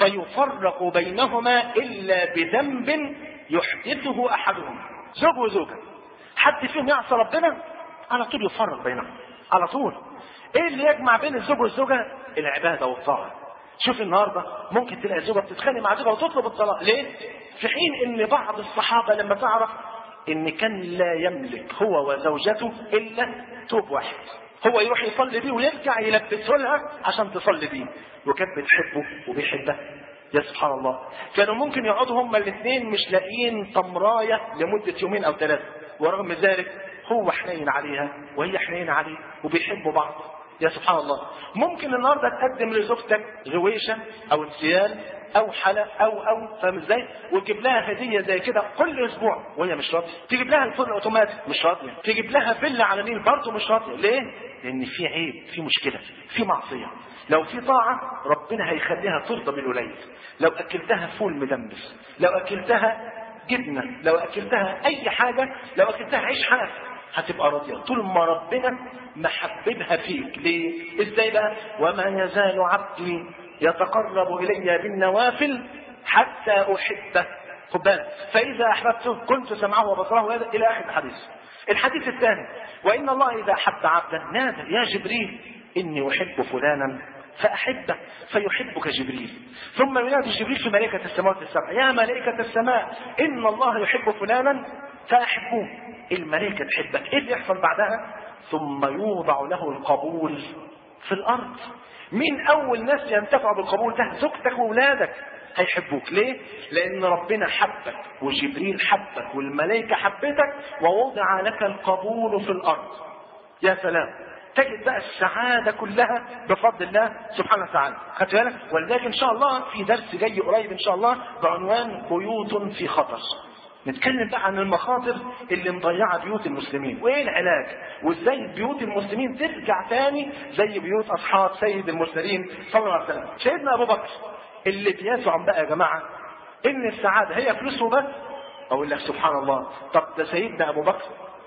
فيفرق بينهما الا بذنب يحدثه احدهم. زوج وزوجه حد فيهم يعصى ربنا على طول يفرق بينهم على طول. ايه اللي يجمع بين الزوج والزوجه؟ العباده والطاعه. شوف النهارده ممكن تلاقي زوجه بتتخانق مع زوجها وتطلب الطلاق، ليه؟ في حين ان بعض الصحابه لما تعرف ان كان لا يملك هو وزوجته الا ثوب واحد، هو يروح يصلي بيه ويرجع يلبسه لها عشان تصلي بيه، وكانت بتحبه وبيحبها. يا سبحان الله، كانوا ممكن يقعدوا هما الاثنين مش لاقيين تمرايه لمده يومين او ثلاثه، ورغم ذلك هو حنين عليها وهي حنينه عليه وبيحبوا بعض. يا سبحان الله. ممكن النهارده تقدم لزوجتك غويشه او انسيال او حلق او او فاهم ازاي، وتجيب لها هديه زي كده كل اسبوع وهي مش راضيه، تجيب لها الفرن الاوتوماتيك مش راضيه، تجيب لها فيلا على النيل برضه مش راضيه. ليه؟ لان في عيب، في مشكله، في معصيه. لو في طاعه ربنا هيخليها ترضى بالقليل. لو اكلتها فول مدمس، لو اكلتها جبنه، لو اكلتها اي حاجه، لو اكلتها عيش حاف، هتبقى راضيه طول ما ربنا محببها فيك. ليه؟ ازاي بقى؟ وما يزال عبدي يتقرب الي بالنوافل حتى احبه. خد بالك، فاذا احببته كنت سمعه وبصره الى اخر الحديث. الحديث الثاني، وان الله اذا احب عبدا نادى يا جبريل اني احب فلانا فاحبه فيحبك جبريل. ثم ينادي جبريل في ملائكه السماوات السبع يا ملائكه السماء ان الله يحب فلانا فاحبوه. الملائكه تحبك. ايه اللي يحصل بعدها؟ ثم يوضع له القبول في الارض. مين اول ناس ينتفع بالقبول ده؟ زوجتك واولادك هيحبوك. ليه؟ لان ربنا حبك وجبريل حبك والملائكه حبتك ووضع لك القبول في الارض. يا سلام، تجد بقى السعاده كلها بفضل الله سبحانه وتعالى. خدت بالك؟ ولذلك ان شاء الله في درس جاي قريب ان شاء الله بعنوان بيوت في خطر. نتكلم بقى عن المخاطر اللي مضيعه بيوت المسلمين وايه العلاج، وازاي بيوت المسلمين ترجع تاني زي بيوت اصحاب سيد المرسلين صلى الله عليه وسلم. سيدنا ابو بكر اللي بيزعم بقى يا جماعه ان السعاده هي فلوسه بس، اقول لك سبحان الله، طب ده سيدنا ابو بكر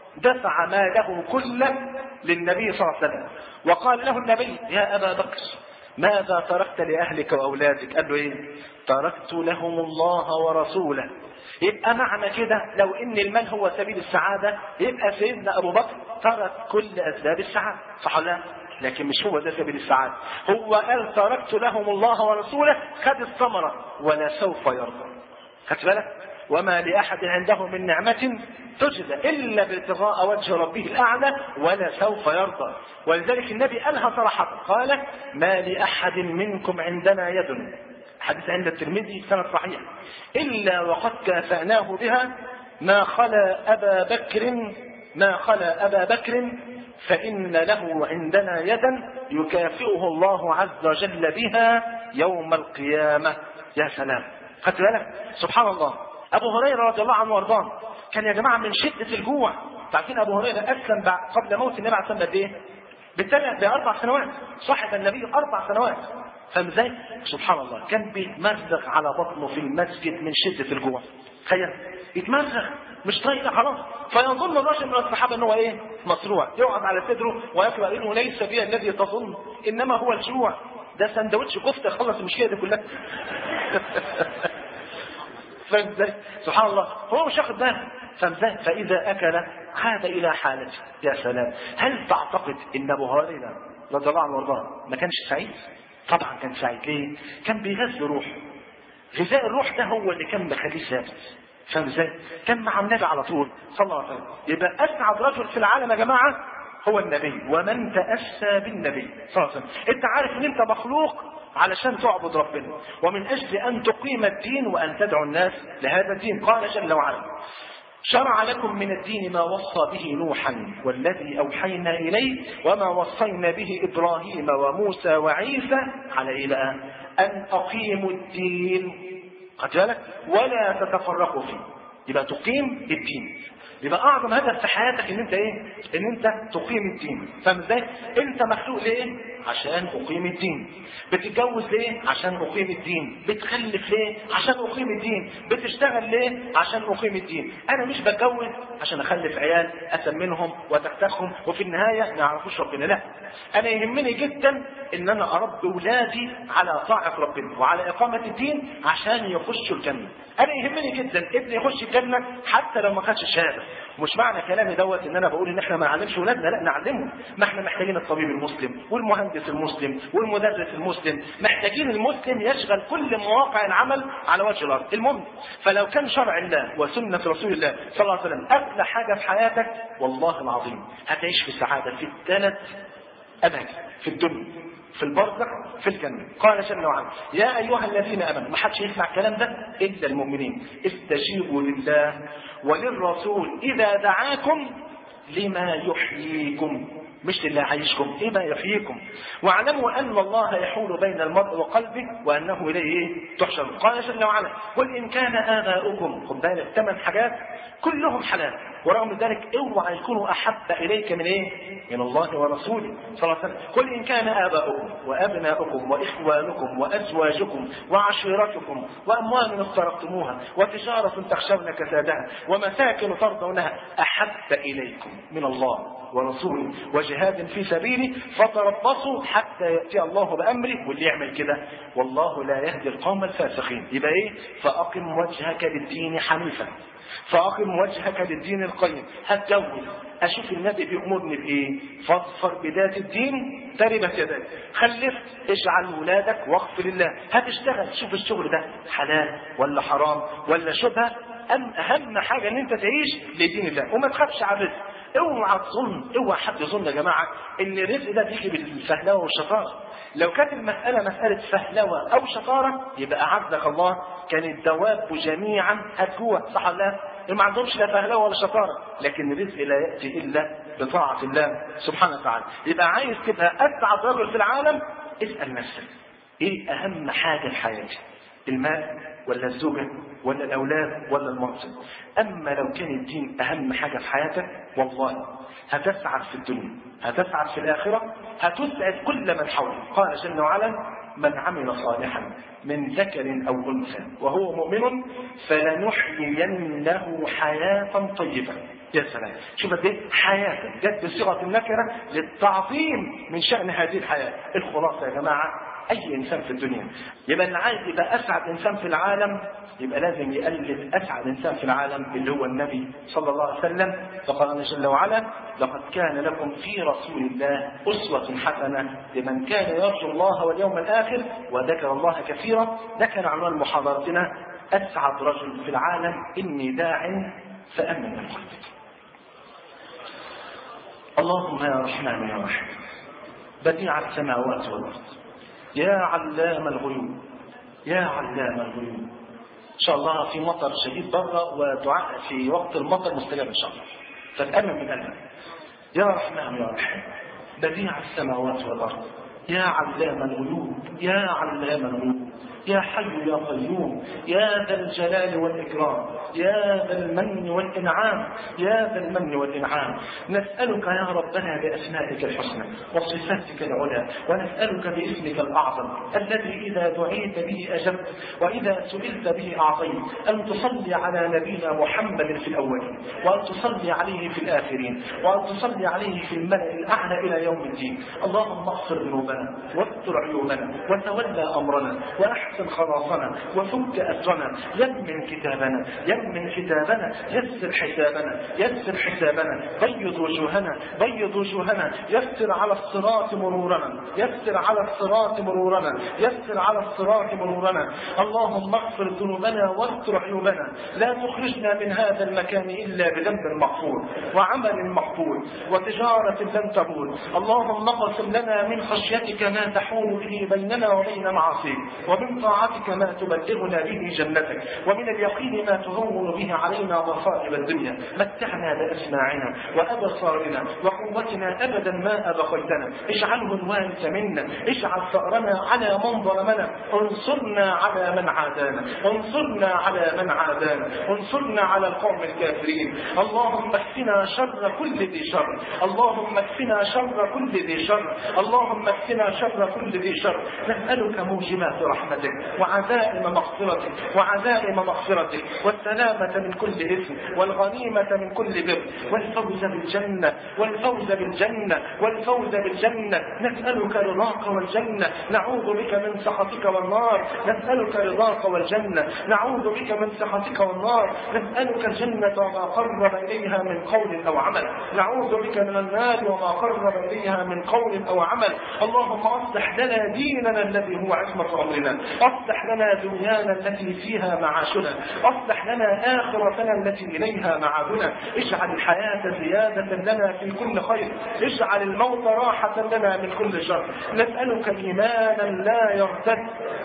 دفع ماله كله للنبي صلى الله عليه وسلم، وقال له النبي يا ابا بكر ماذا تركت لأهلك وأولادك؟ قال له إيه؟ تركت لهم الله ورسوله. يبقى معنى كده لو إن المال هو سبيل السعادة يبقى سيدنا أبو بكر ترك كل أسباب السعادة، صح ولا لا؟ لكن مش هو ده سبيل السعادة. هو قال تركت لهم الله ورسوله، خد الثمرة ولا سوف يرضى. خدت بالك؟ وما لأحد عنده من نعمة تجزى إلا ابتغاء وجه ربه الأعلى ولا سوف يرضى. ولذلك النبي قالها صراحة، قال ما لأحد منكم عندنا يد، حديث عند الترمذي سند صحيح، إلا وقد كافأناه بها ما خلا أبا بكر ما خلا أبا بكر فإن له عندنا يدا يكافئه الله عز وجل بها يوم القيامة. يا سلام، خدت بالك؟ سبحان الله. أبو هريرة رضي الله عنه وارضاه كان يا جماعة من شدة الجوع، تعرفين أبو هريرة أسلم قبل موت النبي عليه الصلاة والسلام بإيه؟ بالثلاث بأربع سنوات، صاحب النبي أربع سنوات. فاهم ازاي؟ سبحان الله، كان بيتمزق على بطنه في المسجد من شدة الجوع. تخيل يتمزق مش طايق خلاص. فيظن الرجل من الصحابة ان هو ايه؟ مصروع، يقعد على صدره ويقرأ انه ليس بي الذي تظن انما هو الجوع. ده سندوتش كفته خلص المشكله دي كلها. فاهم ازاي؟ سبحان الله، هو مش واخد باله. فاهم ازاي؟ فاذا اكل عاد الى حالته. يا سلام، هل تعتقد ان ابو هريره رضي الله عنه وارضاه ما كانش سعيد؟ طبعا كان سعيد. ليه؟ كان بيغذي روحه. غذاء الروح ده هو اللي كان مخليه ثابت. فاهم ازاي؟ كان مع النبي على طول صلى الله عليه وسلم. يبقى اسعد رجل في العالم يا جماعه هو النبي، ومن تأسى بالنبي صلى الله عليه وسلم. انت عارف ان انت مخلوق علشان تعبد ربنا، ومن اجل ان تقيم الدين وان تدعو الناس لهذا الدين. قال جل وعلا شرع لكم من الدين ما وصى به نوحا والذي أوحينا إليه وما وصينا به إبراهيم وموسى وعيسى على إلى أن أقيموا الدين، قد بالك، ولا تتفرقوا فيه. يبقى تقيم الدين. يبقى أعظم هدف في حياتك إن أنت إيه؟ إن أنت تقيم الدين. فاهم إزاي؟ أنت مخلوق ليه؟ عشان أقيم الدين. بتتجوز ليه؟ عشان أقيم الدين. بتخلف ليه؟ عشان أقيم الدين. بتشتغل ليه؟ عشان أقيم الدين. أنا مش بتجوز عشان أخلف عيال أسمنهم وتكتخهم وفي النهاية ما يعرفوش ربنا، لا. أنا يهمني جدا إن أنا أربي أولادي على طاعة ربنا وعلى إقامة الدين عشان يخشوا الجنة. أنا يهمني جدا ابني يخش الجنة حتى لو ما خدش شهادة. مش معنى كلامي دوت ان انا بقول ان احنا ما نعلمش اولادنا، لا نعلمهم. ما احنا محتاجين الطبيب المسلم والمهندس المسلم والمدرس المسلم، محتاجين المسلم يشغل كل مواقع العمل على وجه الارض. المهم، فلو كان شرع الله وسنة رسول الله صلى الله عليه وسلم اغلى حاجة في حياتك، والله العظيم هتعيش في سعادة في الثلاث اماكن في الدنيا، في البرزخ، في الجنة. قال جل وعلا يا أيها الذين آمنوا، ما حدش يسمع الكلام ده إلا المؤمنين، استجيبوا لله وللرسول إذا دعاكم لما يحييكم، مش لله عايشكم، لما يحييكم، واعلموا أن الله يحول بين المرء وقلبه وأنه إليه تحشر. قال جل وعلا قل إن كان آباؤكم، خد بالك ثمان حاجات كلهم حلال، ورغم ذلك اوعى يكونوا احب اليك من ايه؟ من الله ورسوله صلى الله عليه وسلم. قل ان كان اباؤكم وابناؤكم واخوانكم وازواجكم وعشيرتكم واموال اقترفتموها وتجاره تخشون كسادها ومساكن ترضونها احب اليكم من الله ورسوله وجهاد في سبيله فتربصوا حتى ياتي الله بامره. واللي يعمل كده والله لا يهدي القوم الفاسقين. يبقى ايه؟ فاقم وجهك للدين حنيفا، فأقم وجهك للدين القيم. هتجوز، أشوف النبي بيأمرني بإيه؟ فاظفر بذات الدين تربت يداك. خلفت، اجعل ولادك وقف لله. هتشتغل، شوف الشغل ده حلال ولا حرام ولا شبهة. أم أهم حاجة إن أنت تعيش لدين الله وما تخافش على الرزق. اوعى تظن، اوعى حد يظن يا جماعة إن الرزق ده بيجي بالفهلوة والشطارة. لو كانت المسألة مسألة فهلوة أو شطارة يبقى أعزك الله كان الدواب جميعا هتجوع، صح ولا لا؟ ما عندهمش لا فهلوة ولا شطارة، لكن الرزق لا يأتي إلا بطاعة الله سبحانه وتعالى. يبقى عايز تبقى أسعد رجل في العالم، اسأل نفسك إيه أهم حاجة في حياتي؟ المال ولا الزوجة ولا الأولاد ولا المنصب؟ أما لو كان الدين أهم حاجة في حياتك والله هتسعد في الدنيا، هتسعد في الآخرة، هتسعد كل من حولك. قال جل وعلا من عمل صالحا من ذكر أو أنثى وهو مؤمن فلنحيينه حياة طيبة. يا سلام، شوف قد ايه حياة جت بصيغة النكرة للتعظيم من شأن هذه الحياة. الخلاصة يا جماعة اي انسان في الدنيا. يبقى اللي عايز يبقى اسعد انسان في العالم يبقى لازم يقلد اسعد انسان في العالم اللي هو النبي صلى الله عليه وسلم. فقال جل وعلا: لقد كان لكم في رسول الله اسوة حسنة لمن كان يرجو الله واليوم الاخر وذكر الله كثيرا. ده كان عنوان محاضرتنا: اسعد رجل في العالم اني داع فامن من قلبك. اللهم يا رحمن يا رحيم بديع السماوات والارض يا علام الغيوب يا علام الغيوب. ان شاء الله في مطر شديد بره ودعاء في وقت المطر مستجاب ان شاء الله، فتأمن من قلبك. يا رحمن يا رحيم بديع السماوات والارض يا علام الغيوب يا علام الغيوب يا حي يا قيوم يا ذا الجلال والإكرام يا ذا المن والإنعام يا ذا المن والإنعام. نسألك يا ربنا بأسمائك الحسنى وصفاتك العلى، ونسألك باسمك الأعظم الذي إذا دعيت به أجبت وإذا سئلت به أعطيت، أن تصلي على نبينا محمد في الأولين، وأن تصلي عليه في الآخرين، وأن تصلي عليه في الملأ الأعلى إلى يوم الدين. اللهم اغفر ذنوبنا واستر عيوبنا وتولى أمرنا وأحسن خلاصنا وفك أسرنا، يمن كتابنا يمن كتابنا يسر حسابنا يسر حسابنا بيض وجوهنا بيض وجوهنا يسر على الصراط مرورنا يسر على الصراط مرورنا يسر على الصراط مرورنا. اللهم اغفر ذنوبنا واستر عيوبنا، لا تخرجنا من هذا المكان إلا بذنب مغفور وعمل مقبول وتجارة لن تبور. اللهم اقسم لنا من خشيتك ما تحول به بيننا وبين معاصيك، ومن طاعتك ما تبلغنا به جنتك، ومن اليقين ما تهون به علينا مصائب الدنيا. متعنا بأسماعنا وأبصارنا وقوتنا أبدا ما أبقيتنا، اجعله الوارث منا، اجعل ثأرنا على من ظلمنا، انصرنا على من عادانا انصرنا على من عادانا انصرنا على القوم الكافرين. اللهم اكفنا شر كل ذي شر اللهم اكفنا شر كل ذي شر اللهم اكفنا شر كل ذي شر. نسألك موجبات رحمتك وعزائم مغفرتك وعزائم مغفرتك والسلامة من كل إثم والغنيمة من كل بر والفوز بالجنة والفوز بالجنة والفوز بالجنة. نسألك رضاك والجنة، نعوذ بك من سخطك والنار. نسألك رضاك والجنة، نعوذ بك من سخطك والنار. نسألك الجنة وما قرب إليها من قول أو عمل، نعوذ بك من النار وما قرب إليها من قول أو عمل. اللهم أصلح لنا ديننا الذي هو عصمة أمرنا، أصلح لنا دنيانا التي فيها معاشنا، أصلح لنا آخرتنا التي إليها معادنا. اجعل الحياة زيادة لنا في كل خير، اجعل الموت راحة لنا من كل شر. نسألك إيمانا لا يرتد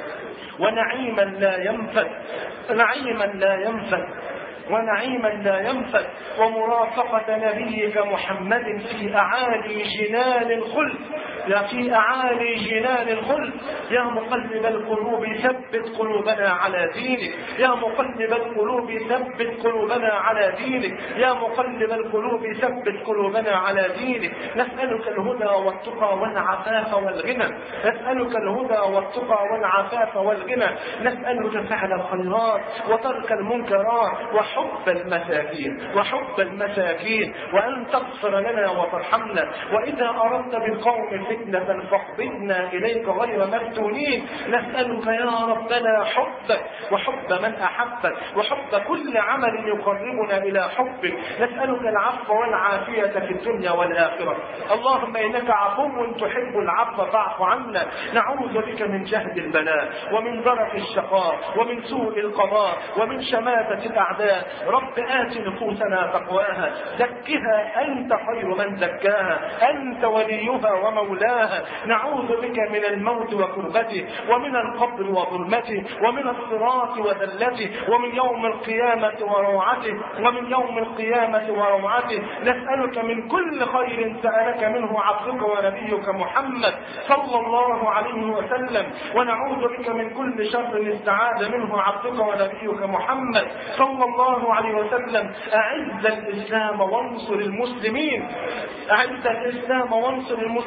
ونعيما لا ينفد نعيما لا ينفد ونعيما لا ينفد ومرافقة نبيك محمد في أعالي جنان الخلد يا في أعالي جنان الخلد. يا مقلب القلوب ثبت قلوبنا على دينك، يا مقلب القلوب ثبت قلوبنا على دينك، يا مقلب القلوب ثبت قلوبنا على دينك. نسألك الهدى والتقى والعفاف والغنى نسألك الهدى والتقى والعفاف والغنى. نسألك فعل الخيرات وترك المنكرات وحب المساكين وحب المساكين وأن تغفر لنا وترحمنا. وإذا أردت بالقوم فتنة فاقبضنا إليك غير مفتونين. نسألك يا ربنا حبك وحب من أحبك وحب كل عمل يقربنا إلى حبك. نسألك العفو والعافية في الدنيا والآخرة. اللهم إنك عفو تحب العفو فاعف عنا. نعوذ بك من جهد البلاء ومن ضرف الشقاء ومن سوء القضاء ومن شماتة الأعداء. رب آت نفوسنا تقواها زكها أنت خير من زكاها أنت وليها ومولاها. نعوذ بك من الموت وكربته ومن القبر وظلمته ومن الصراط وذلته ومن يوم القيامة وروعته ومن يوم القيامة وروعته. نسألك من كل خير سألك منه عبدك ونبيك محمد صلى الله عليه وسلم، ونعوذ بك من كل شر استعاذ منه عبدك ونبيك محمد صلى الله عليه وسلم. أعز الإسلام وانصر المسلمين أعز الإسلام وانصر المسلمين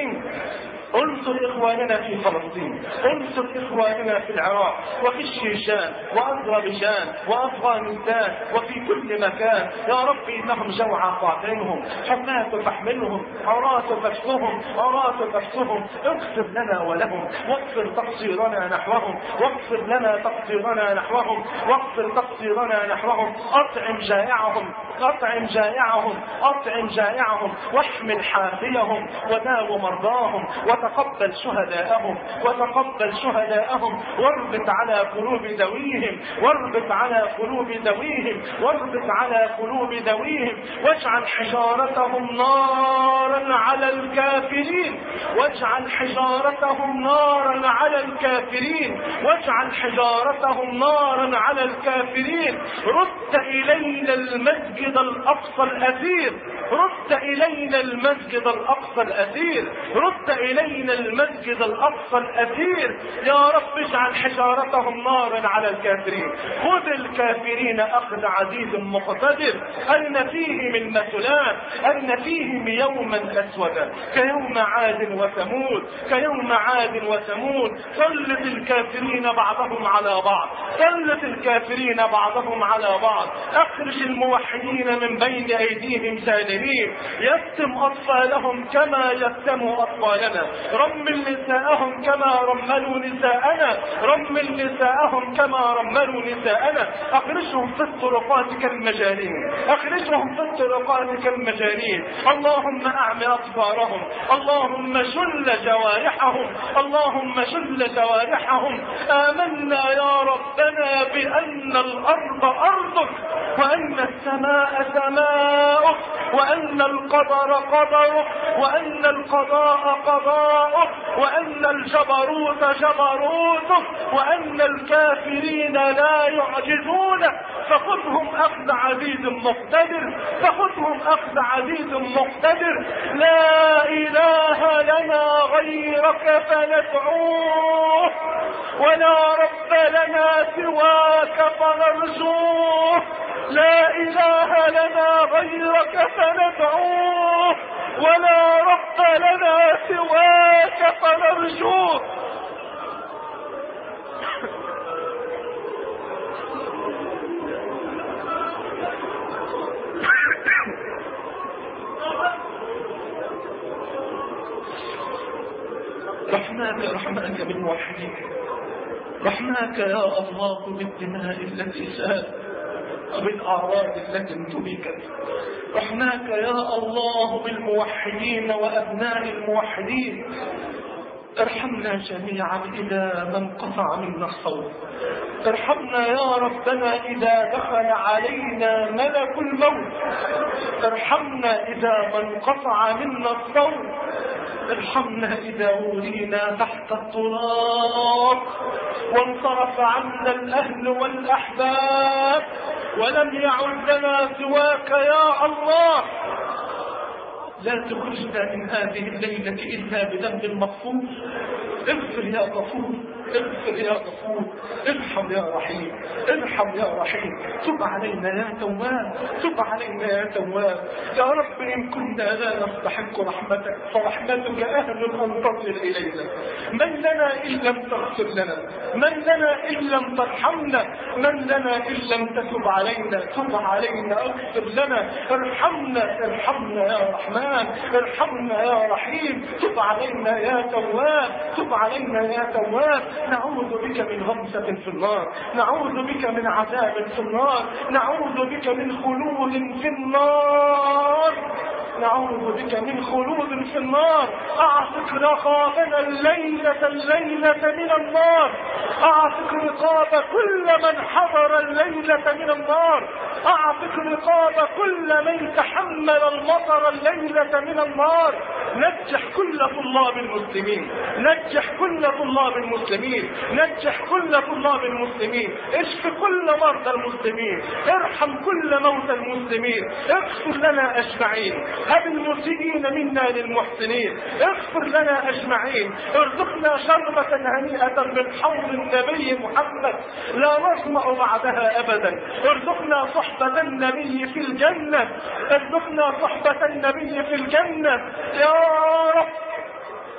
فلسطين، انصر إخواننا في فلسطين، انصر إخواننا في العراق وفي الشيشان وأذربيجان وأفغانستان وفي كل مكان. يا رب إنهم جوعى قاتلهم، حماة تحملهم، عراة تفسهم، عراة تفسهم. اغفر لنا ولهم، واغفر تقصيرنا نحوهم، واغفر لنا تقصيرنا نحوهم، واغفر تقصيرنا نحوهم. أطعم جائعهم، أطعم جائعهم، أطعم جائعهم، واحمل حافيهم، وداو مرضاهم، وتقبل شهداءهم، وتقبل شهداءهم. واربط على قلوب ذويهم، واربط على قلوب ذويهم، واربط على قلوب ذويهم. واجعل حجارتهم نارا على الكافرين، واجعل حجارتهم نارا على الكافرين، واجعل حجارتهم نارا على الكافرين. رد إلينا المسجد الأقصى الأثير، رد إلينا المسجد الأقصى الأثير، رد إلينا المسجد الأقصى الأثير. يا رب اجعل حجارتهم نارا على الكافرين. خذ الكافرين أخذ عزيز مقتدر. أن فيهم المثلان، أن فيهم يوما أسودا كيوم عاد وثمود، كيوم عاد وثمود. سلط الكافرين بعضهم على بعض، سلط الكافرين بعضهم على بعض. أخرج الموحدين من بين أيديهم سالمين. يتم أطفالهم كما يتموا أطفالنا، رمل نساءهم كما رملوا نساءنا، رمل نساءهم كما رملوا نساءنا. أخرجهم في الطرقات كالمجانين، أخرجهم في الطرقات كالمجانين. اللهم أعمي أطفالهم، اللهم شل جوارحهم، اللهم شل جوارحهم. آمنا يا ربنا بأن الأرض أرضك، وأن السماء سماؤك، وأن القدر قدرك، وأن القضاء قضاؤك، وأن الجبروت جبروتك، وأن الكافرين لا يعجزونك. فخذهم أخذ عزيز مقتدر، فخذهم أخذ عزيز مقتدر. لا إله لنا غيرك فندعوه، ولا رب لنا سواك فنرجوه. لا إله لنا غيرك فندعوه، ولا رب لنا سواك فنرجوه. رحماك رحماك بالموحدين، رحماك يا الله بالدماء التي سالت وبالأعراض التي انتهكت. رحماك يا الله بالموحدين وأبناء الموحدين. ارحمنا جميعا إذا ما انقطع منا الصوت، ارحمنا يا ربنا إذا دخل علينا ملك الموت، ارحمنا إذا ما انقطع منا الصوت، ارحمنا إذا ولينا تحت التراب وانصرف عنا الأهل والأحباب ولم يعد لنا سواك يا الله. لا تخرجنا من هذه الليلة إلا بذنب مغفور. اغفر يا غفور، اغفر يا غفور، ارحم يا رحيم، ارحم يا رحيم. تب علينا يا تواب، تب علينا يا تواب. يا رب إن كنا لا نستحق رحمتك فرحمتك أهل أن تصل إلينا. من لنا إن لم تغفر لنا، من لنا إن لم ترحمنا، من لنا إن لم تتب علينا. تب علينا، اغفر لنا، ارحمنا، ارحمنا يا رحمن، ارحمنا يا رحيم. تب علينا يا تواب، تب علينا يا تواب. نعوذ بك من غمسة في النار، نعوذ بك من عذاب في النار، نعوذ بك من خلود في النار، نعوذ بك من خلود في النار. اعتق رقابنا الليلة الليلة من النار، اعتق رقاب كل من حضر الليلة من النار، اعتق رقاب كل من تحمل المطر الليلة من النار. نجح كل طلاب المسلمين، نجح كل طلاب المسلمين، نجح كل طلاب المسلمين. اشف كل مرضى المسلمين، ارحم كل موتى المسلمين. اغفر لنا اجمعين، هب المسيئين منا للمحسنين. اغفر لنا اجمعين، ارزقنا شربة هنيئة من حوض النبي محمد لا نظمأ بعدها ابدا. ارزقنا صحبة النبي في الجنة، ارزقنا صحبة النبي في الجنة يا رب.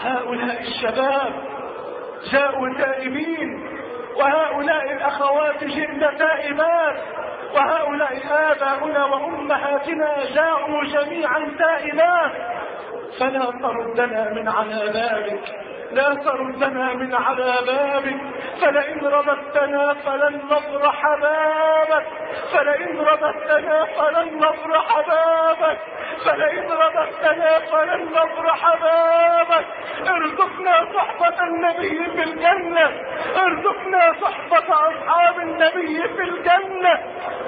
هؤلاء الشباب جاءوا تائبين، وهؤلاء الأخوات جئن تائبات، وهؤلاء آباؤنا وأمهاتنا جاءوا جميعا تائبات. فلا تردنا من على بابك، لا تردنا من على بابك، فلئن رددتنا فلن نفرح بابك، فلئن رددتنا فلن نفرح بابك، فلئن رددتنا فلن نفرح بابك. ارزقنا صحبة النبي في الجنة، ارزقنا صحبة أصحاب النبي في الجنة،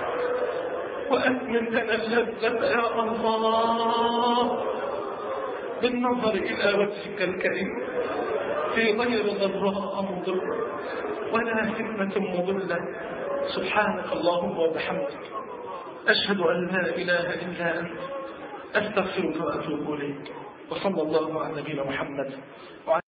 وأتمن لنا اللذة يا الله بالنظر إلى وجهك الكريم في غير ضراء مضرة ولا فتنة مضلة. سبحانك اللهم وبحمدك، أشهد أن لا إله إلا أنت، أستغفرك وأتوب إليك. وصلى الله على نبينا محمد.